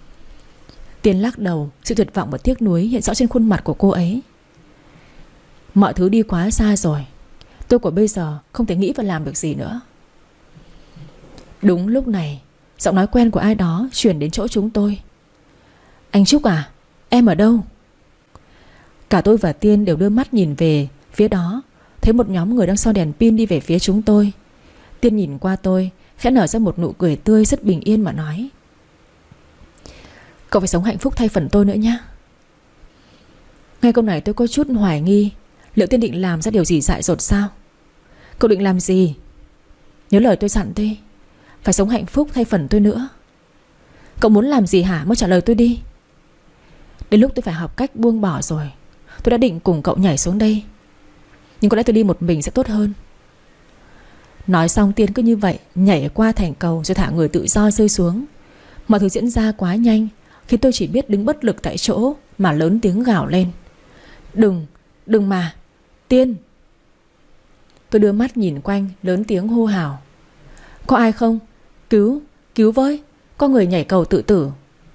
Tiên lắc đầu, sự tuyệt vọng và tiếc nuối hiện rõ trên khuôn mặt của cô ấy. Mọi thứ đi quá xa rồi. Tôi của bây giờ không thể nghĩ và làm được gì nữa. Đúng lúc này, giọng nói quen của ai đó chuyển đến chỗ chúng tôi. Anh Trúc à, em ở đâu? Cả tôi và Tiên đều đưa mắt nhìn về phía đó, thấy một nhóm người đang soi đèn pin đi về phía chúng tôi. Tiên nhìn qua tôi, khẽ nở ra một nụ cười tươi rất bình yên mà nói: Cậu phải sống hạnh phúc thay phần tôi nữa nhé. Nghe câu này tôi có chút hoài nghi, liệu Tiên định làm ra điều gì dại dột sao? Cậu định làm gì? Nhớ lời tôi dặn đi, phải sống hạnh phúc thay phần tôi nữa. Cậu muốn làm gì hả? Mau trả lời tôi đi. Đến lúc tôi phải học cách buông bỏ rồi. Tôi đã định cùng cậu nhảy xuống đây, nhưng có lẽ tôi đi một mình sẽ tốt hơn. Nói xong Tiên cứ như vậy nhảy qua thành cầu rồi thả người tự do rơi xuống. Mọi thứ diễn ra quá nhanh khiến tôi chỉ biết đứng bất lực tại chỗ mà lớn tiếng gào lên: Đừng, đừng mà, Tiên. Tôi đưa mắt nhìn quanh, lớn tiếng hô hào: Có ai không? Cứu, cứu với, có người nhảy cầu tự tử.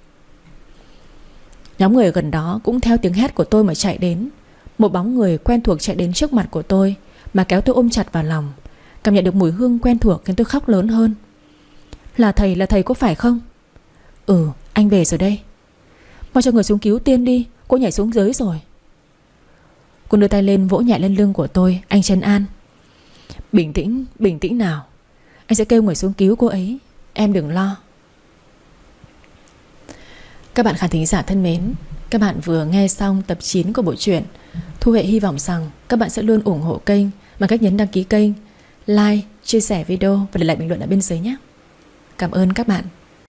Nhóm người gần đó cũng theo tiếng hét của tôi mà chạy đến. Một bóng người quen thuộc chạy đến trước mặt của tôi mà kéo tôi ôm chặt vào lòng. Cảm nhận được mùi hương quen thuộc khiến tôi khóc lớn hơn. Là thầy, là thầy có phải không? Ừ, anh về rồi đây. Mau cho người xuống cứu Tiên đi, cô nhảy xuống dưới rồi. Cô đưa tay lên vỗ nhẹ lên lưng của tôi, anh trấn an: Bình tĩnh, bình tĩnh nào. Anh sẽ kêu người xuống cứu cô ấy, em đừng lo. Các bạn khán thính giả thân mến, các bạn vừa nghe xong tập chín của bộ truyện. Thu Huệ hy vọng rằng các bạn sẽ luôn ủng hộ kênh bằng cách nhấn đăng ký kênh, like, chia sẻ video và để lại bình luận ở bên dưới nhé. Cảm ơn các bạn.